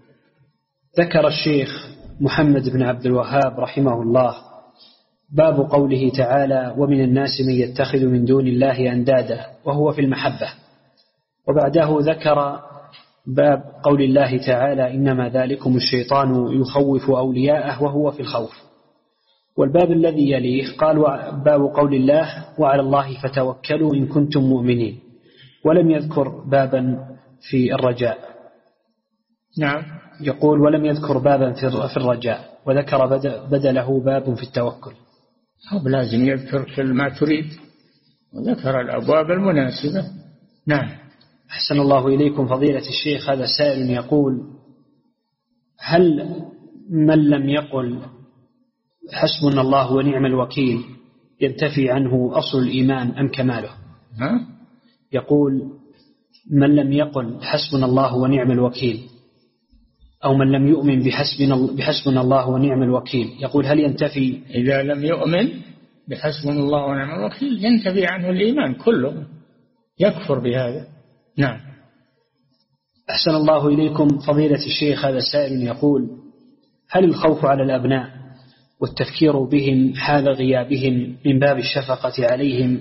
ذكر الشيخ محمد بن عبد الوهاب رحمه الله باب قوله تعالى: ومن الناس من يتخذ من دون الله أندادا وهو في المحبة، وبعده ذكر باب قول الله تعالى: إنما ذلكم الشيطان يخوف أولياءه وهو في الخوف. والباب الذي يليه قال: باب قول الله: وعلى الله فتوكلوا إن كنتم مؤمنين، ولم يذكر بابا في الرجاء. نعم. يقول: ولم يذكر بابا في الرجاء، وذكر بدله باب في التوكل. هو لازم يذكر كل ما تريد، وذكر الأبواب المناسبة. نعم. أحسن الله إليكم فضيلة الشيخ، هذا سائل يقول: هل من لم يقل حسبنا الله ونعم الوكيل ينتفي عنه أصل الإيمان أم كماله؟ يقول: من لم يقل حسبنا الله ونعم الوكيل، أو من لم يؤمن بحسبنا الله ونعم الوكيل، يقول: هل ينتفي؟ إذا لم يؤمن بحسبنا الله ونعم الوكيل ينتفي عنه الإيمان كله، يكفر بهذا. نعم. أحسن الله إليكم فضيلة الشيخ، هذا سائل يقول: هل الخوف على الأبناء والتفكير بهم حال غيابهم من باب الشفقة عليهم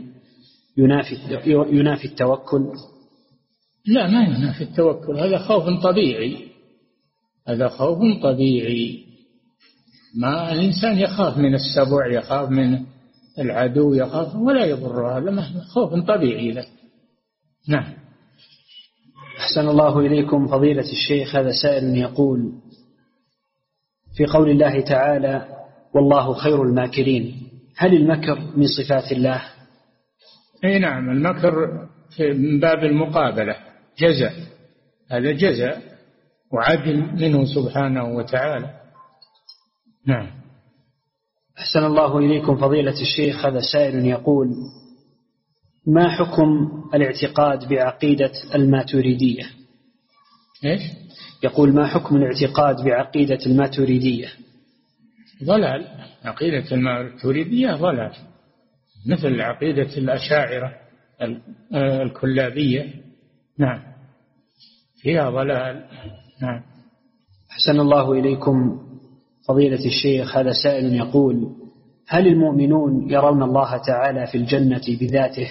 ينافي التوكل؟ لا، ما ينافي التوكل، هذا خوف طبيعي، هذا خوف طبيعي. ما الإنسان يخاف من السبع، يخاف من العدو، يخاف ولا يضر، هذا خوف طبيعي له. نعم. أحسن الله إليكم فضيلة الشيخ، هذا سائل يقول: في قول الله تعالى: والله خير الماكرين، هل المكر من صفات الله؟ أي نعم، المكر من باب المقابلة، جزاء، هذا جزاء وعدل منه سبحانه وتعالى. نعم. أحسن الله إليكم فضيلة الشيخ، هذا سائل يقول: ما حكم الاعتقاد بعقيدة الماتريدية؟ إيش؟ يقول: ما حكم الاعتقاد بعقيدة الماتريدية؟ ضلال، عقيدة الماتريدية ضلال، مثل عقيدة الأشاعرة الكلابية. نعم، فيها ضلال. نعم. أحسن الله إليكم فضيلة الشيخ، هذا سائل يقول: هل المؤمنون يرون الله تعالى في الجنة بذاته؟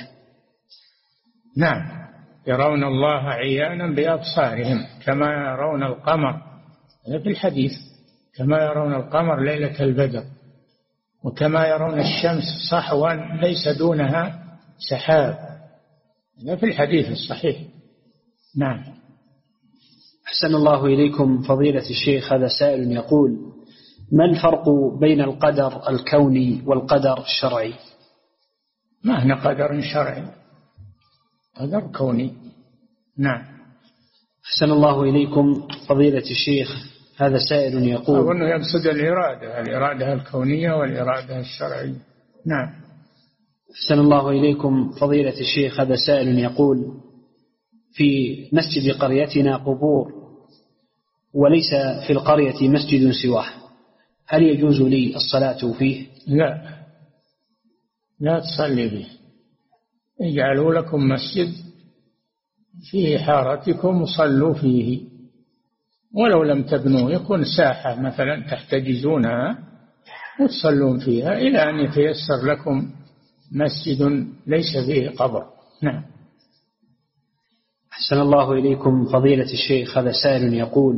نعم، يرون الله عيانا بأبصارهم كما يرون القمر، هذا في الحديث، كما يرون القمر ليلة البدر، وكما يرون الشمس صحوا ليس دونها سحاب، هذا في الحديث الصحيح. نعم. أحسن الله إليكم فضيلة الشيخ، هذا سائل يقول: ما الفرق بين القدر الكوني والقدر الشرعي؟ ما هنا قدر شرعي، قدر كوني. نعم. أحسن الله إليكم فضيلة الشيخ، هذا سائل يقول أظن يقصد الإرادة الكونية والإرادة الشرعية. نعم. أحسن الله إليكم فضيلة الشيخ، هذا سائل يقول في مسجد قريتنا قبور وليس في القرية مسجد سواه، هل يجوز لي الصلاة فيه؟ لا تصلي فيه. اجعلوا لكم مسجد في حارتكم وصلوا فيه، ولو لم تبنوا يكون ساحة مثلا تحتجزونها وتصلون فيها إلى أن يتيسر لكم مسجد ليس فيه قبر. نعم. أحسن الله إليكم فضيلة الشيخ، هذا سائل يقول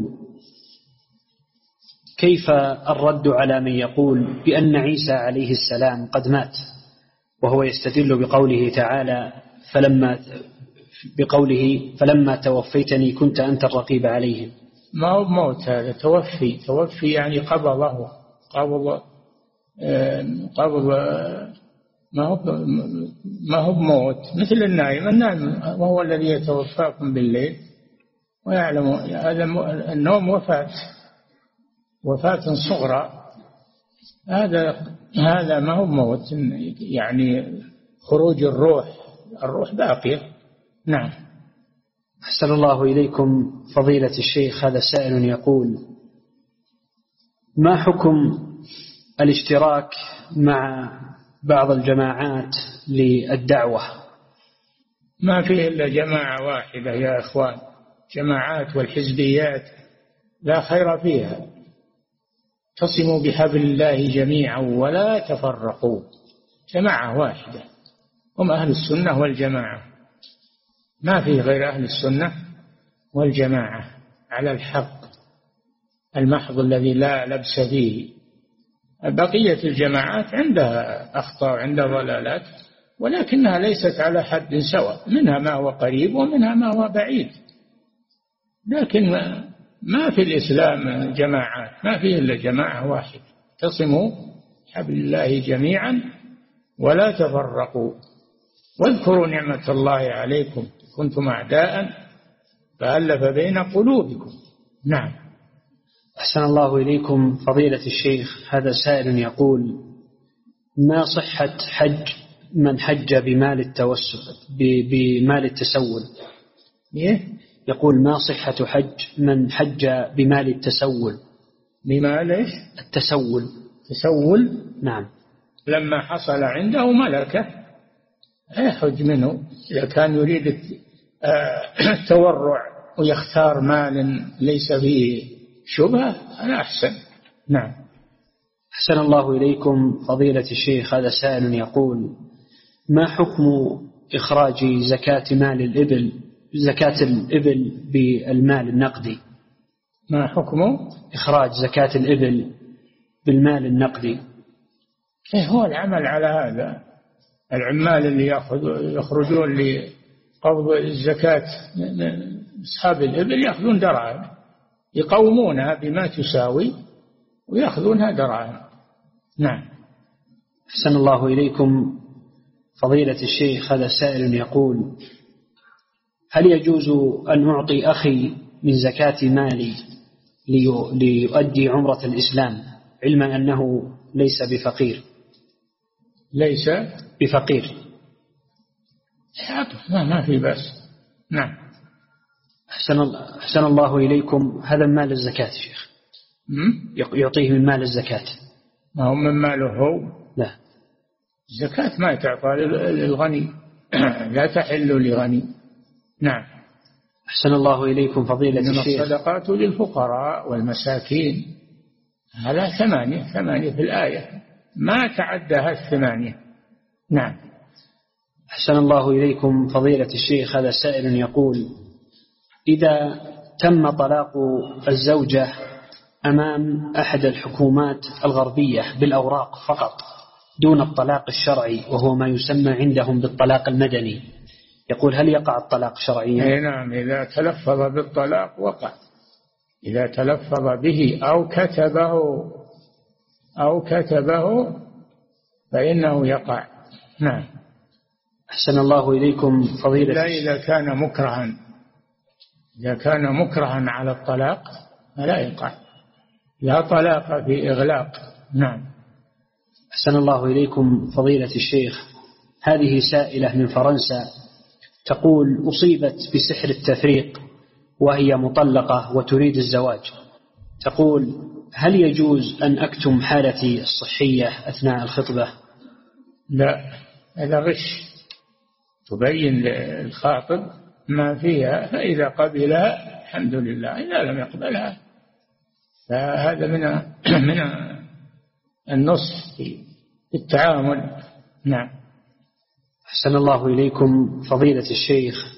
كيف الرد على من يقول بأن عيسى عليه السلام قد مات، وهو يستدل بقوله تعالى فلما توفيتني كنت أنت الرقيب عليهم؟ ما هو موت، هذا توفي يعني قبضه قبض ما هو موت مثل النائم وهو الذي يتوفاكم بالليل ويعلم هذا النوم وفاة صغرى، هذا ما هو موت، يعني خروج الروح باقية. نعم. أحسن الله إليكم فضيلة الشيخ، هذا سائل يقول ما حكم الاشتراك مع بعض الجماعات للدعوة؟ ما فيه إلا جماعة واحدة يا أخوان، جماعات والحزبيات لا خير فيها. اعتصموا بحبل الله جميعا ولا تفرقوا، جماعة واحدة هم أهل السنة والجماعة، ما فيه غير أهل السنة والجماعة على الحق المحض الذي لا لبس فيه. بقية الجماعات عندها أخطاء عندها ضلالات، ولكنها ليست على حد سواء، منها ما هو قريب ومنها ما هو بعيد. لكن ما في الإسلام جماعات، ما فيه إلا جماعة واحدة، اعتصموا بحبل الله جميعا ولا تفرقوا واذكروا نعمة الله عليكم كنتم أعداء فألف بين قلوبكم. نعم. أحسن الله إليكم فضيلة الشيخ، هذا سائل يقول ما صحة حج من حج بمال التسول؟ يقول ما صحة حج من حج بمال التسول؟ بمال إيش؟ التسول. نعم. لما حصل عنده ملكة يحج منه، إذا كان يريد التورع ويختار مال ليس فيه شبهة أنا أحسن. نعم. أحسن الله إليكم فضيلة الشيخ، هذا سائل يقول ما حكم إخراج زكاة الإبل بالمال النقدي؟ ما حكم إخراج زكاة الإبل بالمال النقدي؟ هو العمل على هذا، العمال اللي يخرجون لقبض الزكاة من أصحاب الإبل يأخذون دراهم يقومونها بما تساوي ويأخذونها دراهم. نعم. أحسن الله إليكم فضيلة الشيخ، هذا سائل يقول هل يجوز أن أعطي أخي من زكاة مالي ليؤدي عمرة الإسلام علما أنه ليس بفقير؟ ليس بفقير. ما في بأس. نعم. أحسن الله إليكم، هذا مال الزكاة شيخ يعطيه من مال الزكاة؟ ما هو من ماله هو، لا، الزكاة ما تعطى للغني لا تحل لغني. نعم. أحسن الله إليكم فضيلة الشيخ، الصدقات للفقراء والمساكين، هذا 8 في الآية ما تعدها 8. نعم. أحسن الله إليكم فضيلة الشيخ، هذا سائل يقول إذا تم طلاق الزوجة أمام أحد الحكومات الغربية بالأوراق فقط دون الطلاق الشرعي وهو ما يسمى عندهم بالطلاق المدني، يقول هل يقع الطلاق شرعيا؟ نعم، إذا تلفظ بالطلاق وقع، إذا تلفظ به أو كتبه أو كتبه فإنه يقع. نعم. أحسن الله إليكم فضيلة. لا إذا كان مكرها، إذا كان مكرها على الطلاق فلا يقع، لا طلاق في إغلاق. نعم. أحسن الله إليكم فضيلة الشيخ، هذه سائلة من فرنسا تقول: أصيبت بسحر التفريق وهي مطلقة وتريد الزواج. تقول: هل يجوز أن أكتم حالتي الصحية أثناء الخطبة؟ لا، هذا غش. تبين للخاطب ما فيها، فإذا قبلها الحمد لله، إذا لم يقبلها فهذا من النصح في التعامل. نعم. أحسن الله إليكم فضيلة الشيخ،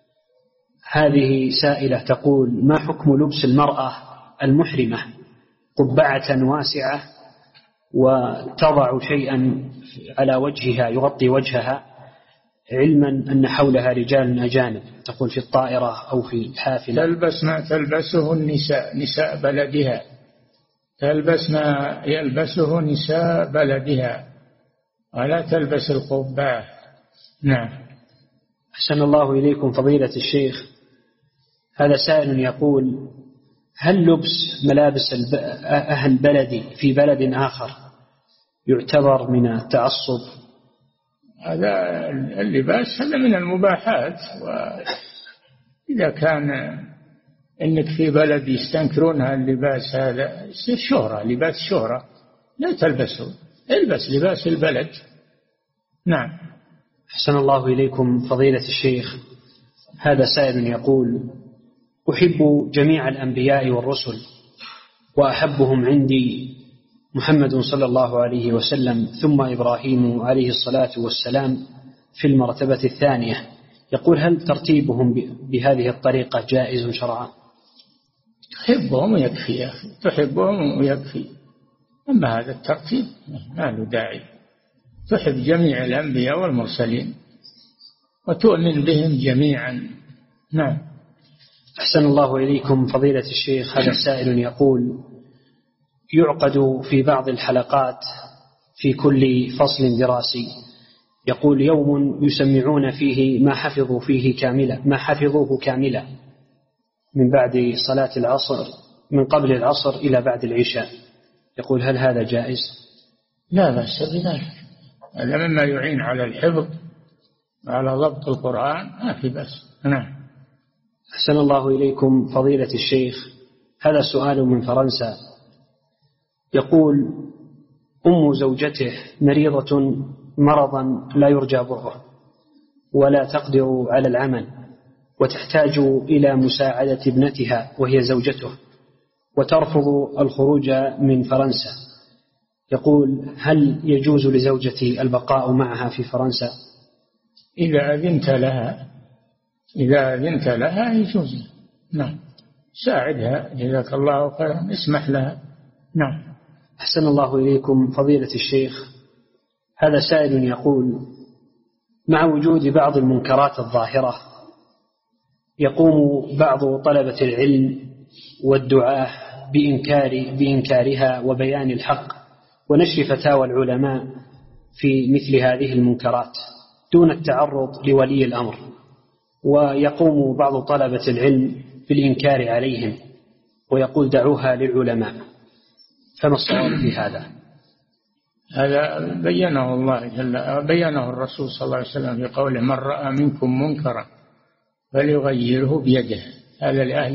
هذه سائلة تقول: ما حكم لبس المرأة المحرمة قبعة واسعة وتضع شيئا على وجهها يغطي وجهها، علما أن حولها رجال أجانب، تقول في الطائرة أو في الحافلة؟ تلبس ما تلبسه النساء، نساء بلدها، تلبس ما يلبسه نساء بلدها ولا تلبس القبعة. نعم. أحسن الله إليكم فضيلة الشيخ، هذا سائل يقول: هل لبس ملابس أهل بلدي في بلد آخر يعتبر من التعصب؟ هذا اللباس هذا من المباحات، وإذا كان إنك في بلد يستنكرون اللباس هذا يصير شهرة، لباس شهرة، لا تلبسه، البس لباس البلد. نعم. أحسن الله إليكم فضيلة الشيخ، هذا سائل يقول: أحب جميع الأنبياء والرسل، وأحبهم عندي محمد صلى الله عليه وسلم، ثم إبراهيم عليه الصلاة والسلام في المرتبة الثانية. يقول: هل ترتيبهم بهذه الطريقة جائز شرعا؟ تحبهم ويكفي يا أخي، تحبهم ويكفي، أما هذا الترتيب ما له داعي. تحب جميع الأنبياء والمرسلين وتؤمن بهم جميعا. نعم. أحسن الله إليكم فضيلة الشيخ، هذا سائل يقول: يعقد في بعض الحلقات في كل فصل دراسي، يقول يوم يسمعون فيه ما حفظوه كاملة من بعد صلاة العصر، من قبل العصر إلى بعد العشاء. يقول: هل هذا جائز؟ لا بأس بذلك، هذا مما يعين على الحفظ وعلى ضبط القرآن، ما في بأس. نعم. أحسن الله إليكم فضيلة الشيخ، هذا سؤال من فرنسا يقول: أم زوجته مريضة مرضا لا يرجى برؤه ولا تقدر على العمل، وتحتاج إلى مساعدة ابنتها وهي زوجته، وترفض الخروج من فرنسا. يقول: هل يجوز لزوجتي البقاء معها في فرنسا؟ إذا أذنت لها يجوز. نعم. ساعدها، جزاك الله خيرا، اسمح لها. نعم. أحسن الله إليكم فضيلة الشيخ، هذا سائل يقول: مع وجود بعض المنكرات الظاهرة يقوم بعض طلبة العلم والدعاة بإنكارها وبيان الحق ونشر فتاوى العلماء في مثل هذه المنكرات دون التعرض لولي الأمر، ويقوم بعض طلبة العلم بالإنكار عليهم ويقول دعوها للعلماء، فما الصواب في هذا؟ هذا بينه الله بينه الرسول صلى الله عليه وسلم في قوله: من رأى منكم منكرا فليغيره بيده. هذا لأهل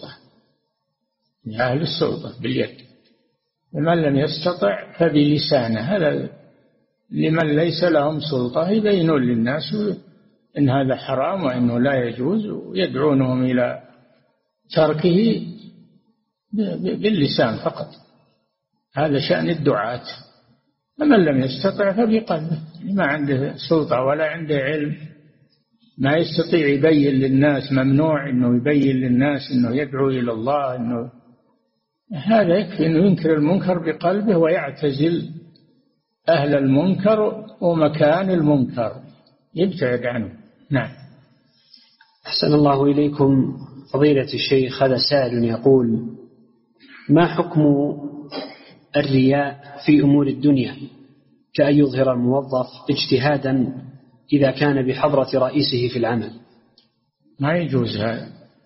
السلطة باليد. ومن لم يستطع فبلسانه، هذا لمن ليس لهم سلطة، يبينون للناس إن هذا حرام وإنه لا يجوز، ويدعونهم إلى تركه باللسان فقط. هذا شأن الدعاة. ومن لم يستطع فبقلبه، ما عنده سلطة ولا عنده علم، ما يستطيع يبين للناس، ممنوع إنه يبين للناس إنه يدعو إلى الله، إنه هذا يكفي إنه ينكر المنكر بقلبه ويعتزل أهل المنكر ومكان المنكر، يبتعد عنه. نعم. أحسن الله إليكم فضيلة الشيخ، هذا سائل يقول: ما حكم الرياء في أمور الدنيا كأن يظهر الموظف اجتهادا إذا كان بحضرة رئيسه في العمل؟ ما يجوز هذا.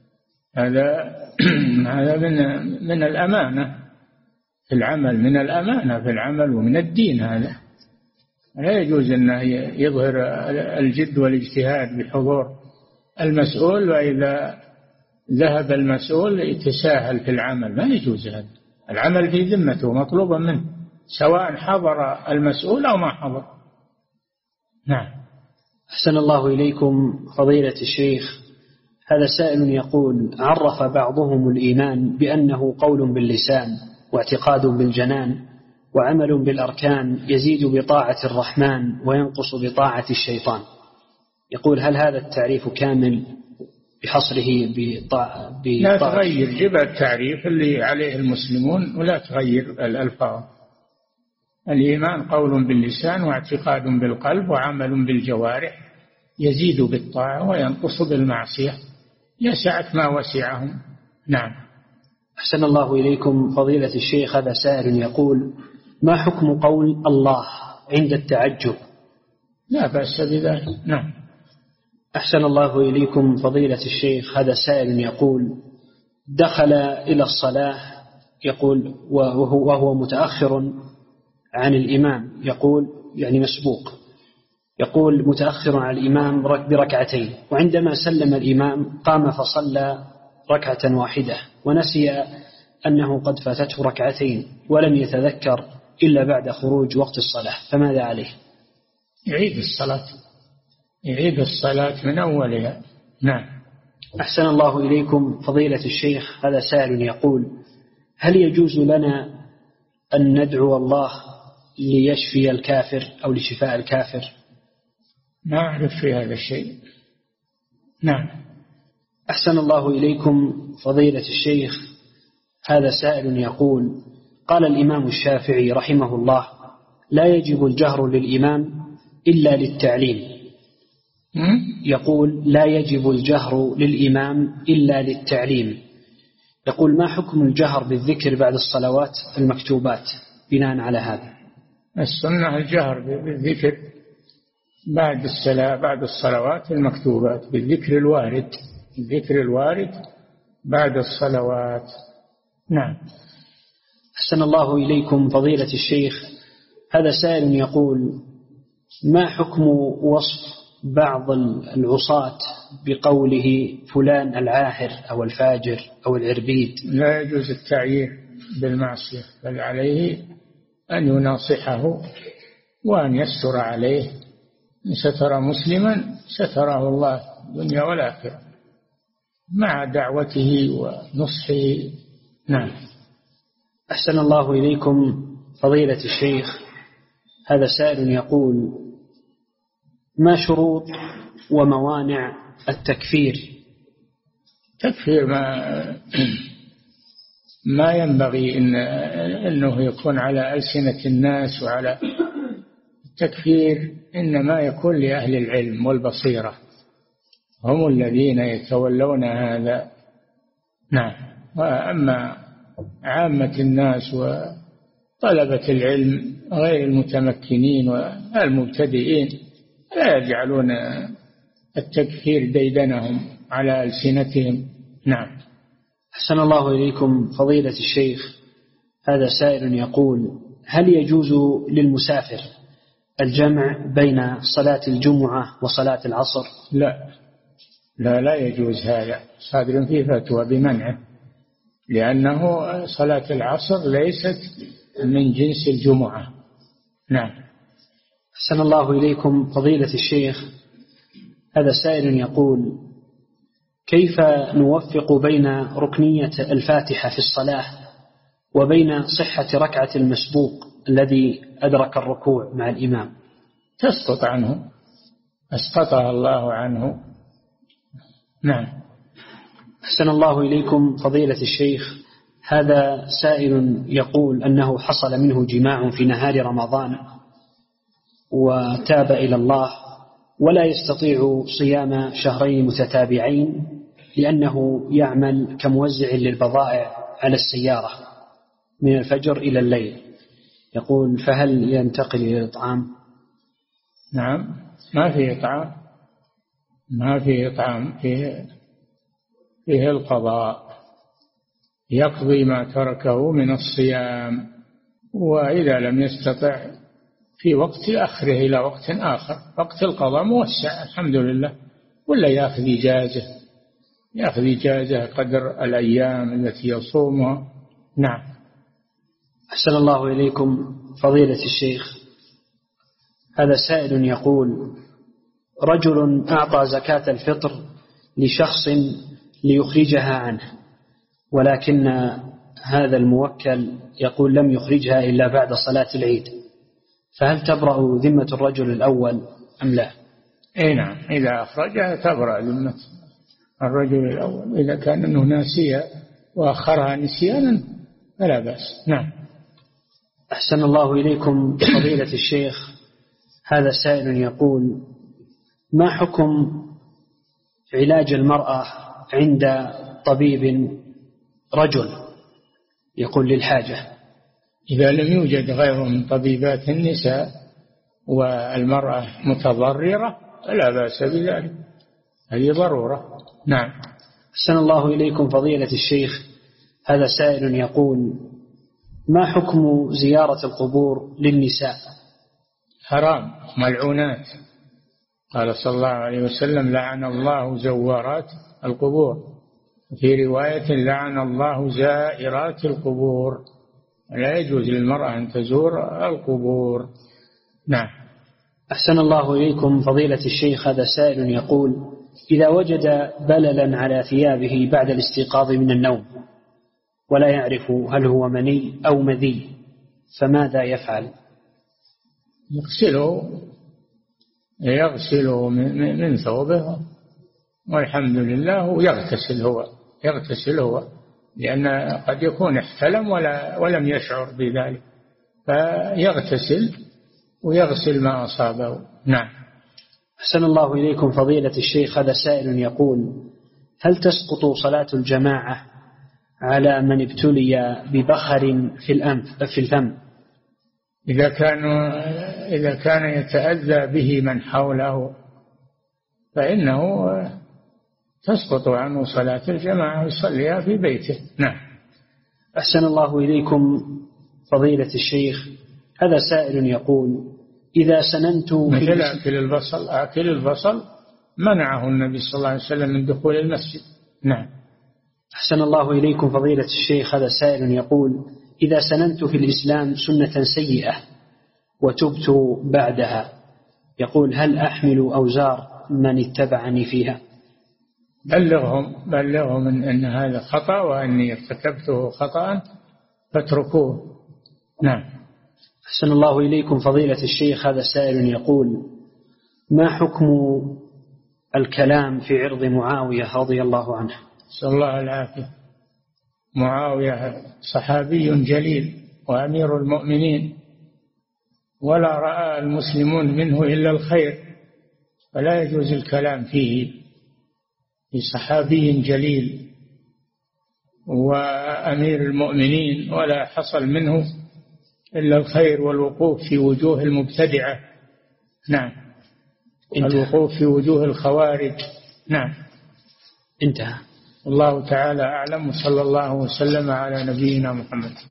هذا من الأمانة في العمل، من الأمانة في العمل ومن الدين. هذا لا يجوز أنه يظهر الجد والاجتهاد بحضور المسؤول، وإذا ذهب المسؤول يتساهل في العمل. ما يجوز هذا. العمل في ذمته مطلوبا منه سواء حضر المسؤول أو ما حضر. نعم. أحسن الله إليكم فضيلة الشيخ. هذا سائل يقول: عرف بعضهم الإيمان بأنه قول باللسان واعتقاد بالجنان وعمل بالأركان يزيد بطاعة الرحمن وينقص بطاعة الشيطان. يقول: هل هذا التعريف كامل بحصره بطاعة؟ لا تغير، جب التعريف اللي عليه المسلمون ولا تغير الألفاظ. الإيمان قول باللسان واعتقاد بالقلب وعمل بالجوارح يزيد بالطاعة وينقص بالمعصية لسعة ما وسعهم. نعم. أحسن الله إليكم فضيلة الشيخ. هذا سائل يقول: ما حكم قول الله عند التعجب؟ لا بأس بذلك. نعم. أحسن الله إليكم فضيلة الشيخ. هذا سائل يقول: دخل إلى الصلاة، يقول وهو متأخر عن الإمام، يقول يعني مسبوق، يقول متأخر عن الإمام بركعتين، وعندما سلم الإمام قام فصلى ركعة واحدة ونسي أنه قد فاتته ركعتين ولم يتذكر إلا بعد خروج وقت الصلاة، فماذا عليه؟ يعيد الصلاة من أولها. نعم. أحسن الله إليكم فضيلة الشيخ. هذا سائل يقول: هل يجوز لنا أن ندعو الله ليشفي الكافر أو لشفاء الكافر؟ ما أعرف في هذا الشيء. نعم. أحسن الله إليكم فضيلة الشيخ. هذا سائل يقول: قال الإمام الشافعي رحمه الله: لا يجب الجهر للإمام إلا للتعليم. يقول: لا يجب الجهر للإمام إلا للتعليم. يقول: ما حكم الجهر بالذكر بعد الصلوات المكتوبات بناء على هذا؟ السنة الجهر بالذكر بعد الصلوات المكتوبات، بالذكر الوارد بعد الصلوات. نعم. أحسن الله إليكم فضيلة الشيخ. هذا سائل يقول: ما حكم وصف بعض العصاة بقوله فلان العاهر أو الفاجر أو العربيد؟ لا يجوز التعيير بالمعصية، بل عليه أن يناصحه وأن يستر عليه. إن ستر مسلما ستره الله الدنيا والآخرة مع دعوته ونصحه. نعم. أحسن الله إليكم فضيلة الشيخ. هذا سائل يقول: ما شروط وموانع التكفير؟ تكفير ما ينبغي أنه يكون على ألسنة الناس، وعلى التكفير إنما يكون لأهل العلم والبصيرة، هم الذين يتولون هذا. نعم. وأما عامة الناس وطلبة العلم غير المتمكنين والمبتدئين لا يجعلون التكفير ديدنهم على ألسنتهم. نعم. أحسن الله إليكم فضيلة الشيخ. هذا سائل يقول: هل يجوز للمسافر الجمع بين صلاة الجمعة وصلاة العصر؟ لا يجوز هذا. صادر فيه فتوى بمنعه، لأنه صلاة العصر ليست من جنس الجمعة. نعم. أحسن الله إليكم فضيلة الشيخ. هذا سائل يقول: كيف نوفق بين ركنية الفاتحة في الصلاة وبين صحة ركعة المسبوق الذي أدرك الركوع مع الإمام؟ تسقط عنه، أسقطها الله عنه. نعم. أحسن الله إليكم فضيلة الشيخ. هذا سائل يقول أنه حصل منه جماع في نهار رمضان وتاب إلى الله، ولا يستطيع صيام شهرين متتابعين لأنه يعمل كموزع للبضائع على السيارة من الفجر إلى الليل، يقول فهل ينتقل إلى الإطعام؟ نعم، ما فيه إطعام، ما فيه إطعام، فيه القضاء، يقضي ما تركه من الصيام، وإذا لم يستطع في وقت أخره إلى وقت آخر. وقت القضاء موسع الحمد لله، ولا يأخذ إجازة قدر الأيام التي يصومها. نعم. أحسن الله إليكم فضيلة الشيخ، هذا سائل يقول رجل أعطى زكاة الفطر لشخص ليخرجها عنه، ولكن هذا الموكل يقول لم يخرجها إلا بعد صلاة العيد، فهل تبرأ ذمة الرجل الأول أم لا؟ أي نعم، إذا أخرجها تبرأ ذمة الرجل الأول، إذا كان أنه ناسيا وأخرها نسيانا فلا بأس. نعم. أحسن الله إليكم فضيلة الشيخ، هذا سائل يقول ما حكم علاج المرأة عند طبيب رجل يقول للحاجة؟ إذا لم يوجد غيره من طبيبات النساء والمرأة متضررة فلا بأس بذلك، هذه ضرورة. نعم. أحسن الله إليكم فضيلة الشيخ، هذا سائل يقول ما حكم زيارة القبور للنساء؟ حرام، ملعونات، قال صلى الله عليه وسلم لعن الله زوارات القبور، في رواية لعن الله زائرات القبور، لا يجوز للمرأة أن تزور القبور. نعم. أحسن الله إليكم فضيلة الشيخ، هذا سائل يقول إذا وجد بللا على ثيابه بعد الاستيقاظ من النوم ولا يعرف هل هو مني أو مذي فماذا يفعل؟ يغسله من ثوبه والحمد لله، يغتسل هو لأن قد يكون احتلم ولم يشعر بذلك، فيغتسل ويغسل ما أصابه. نعم. أحسن الله إليكم فضيلة الشيخ، هذا سائل يقول هل تسقط صلاة الجماعة على من ابتلي ببخر في الفم؟ إذا كان يتأذى به من حوله فإنه تسقط عنه صلاة الجماعة ويصليها في بيته. نعم. أحسن الله إليكم فضيلة الشيخ، هذا سائل يقول إذا سننت مثل أكل البصل منعه النبي صلى الله عليه وسلم من دخول المسجد. نعم. أحسن الله إليكم فضيلة الشيخ، هذا سائل يقول إذا سننت في الإسلام سنة سيئة وتبت بعدها، يقول هل أحمل أوزار من اتبعني فيها؟ بلغهم أن هذا خطأ وأني ارتكبته خطأ فاتركوه. نعم. أحسن الله إليكم فضيلة الشيخ، هذا سائل يقول ما حكم الكلام في عرض معاوية رضي الله عنه؟ نسأل الله العافية. معاوية صحابي جليل وأمير المؤمنين، ولا رأى المسلمون منه إلا الخير، فلا يجوز الكلام فيه، في صحابي جليل وأمير المؤمنين ولا حصل منه إلا الخير والوقوف في وجوه المبتدعة. نعم. الوقوف في وجوه الخوارج. نعم. انتهى. الله تعالى أعلم، وصلى الله وسلم على نبينا محمد.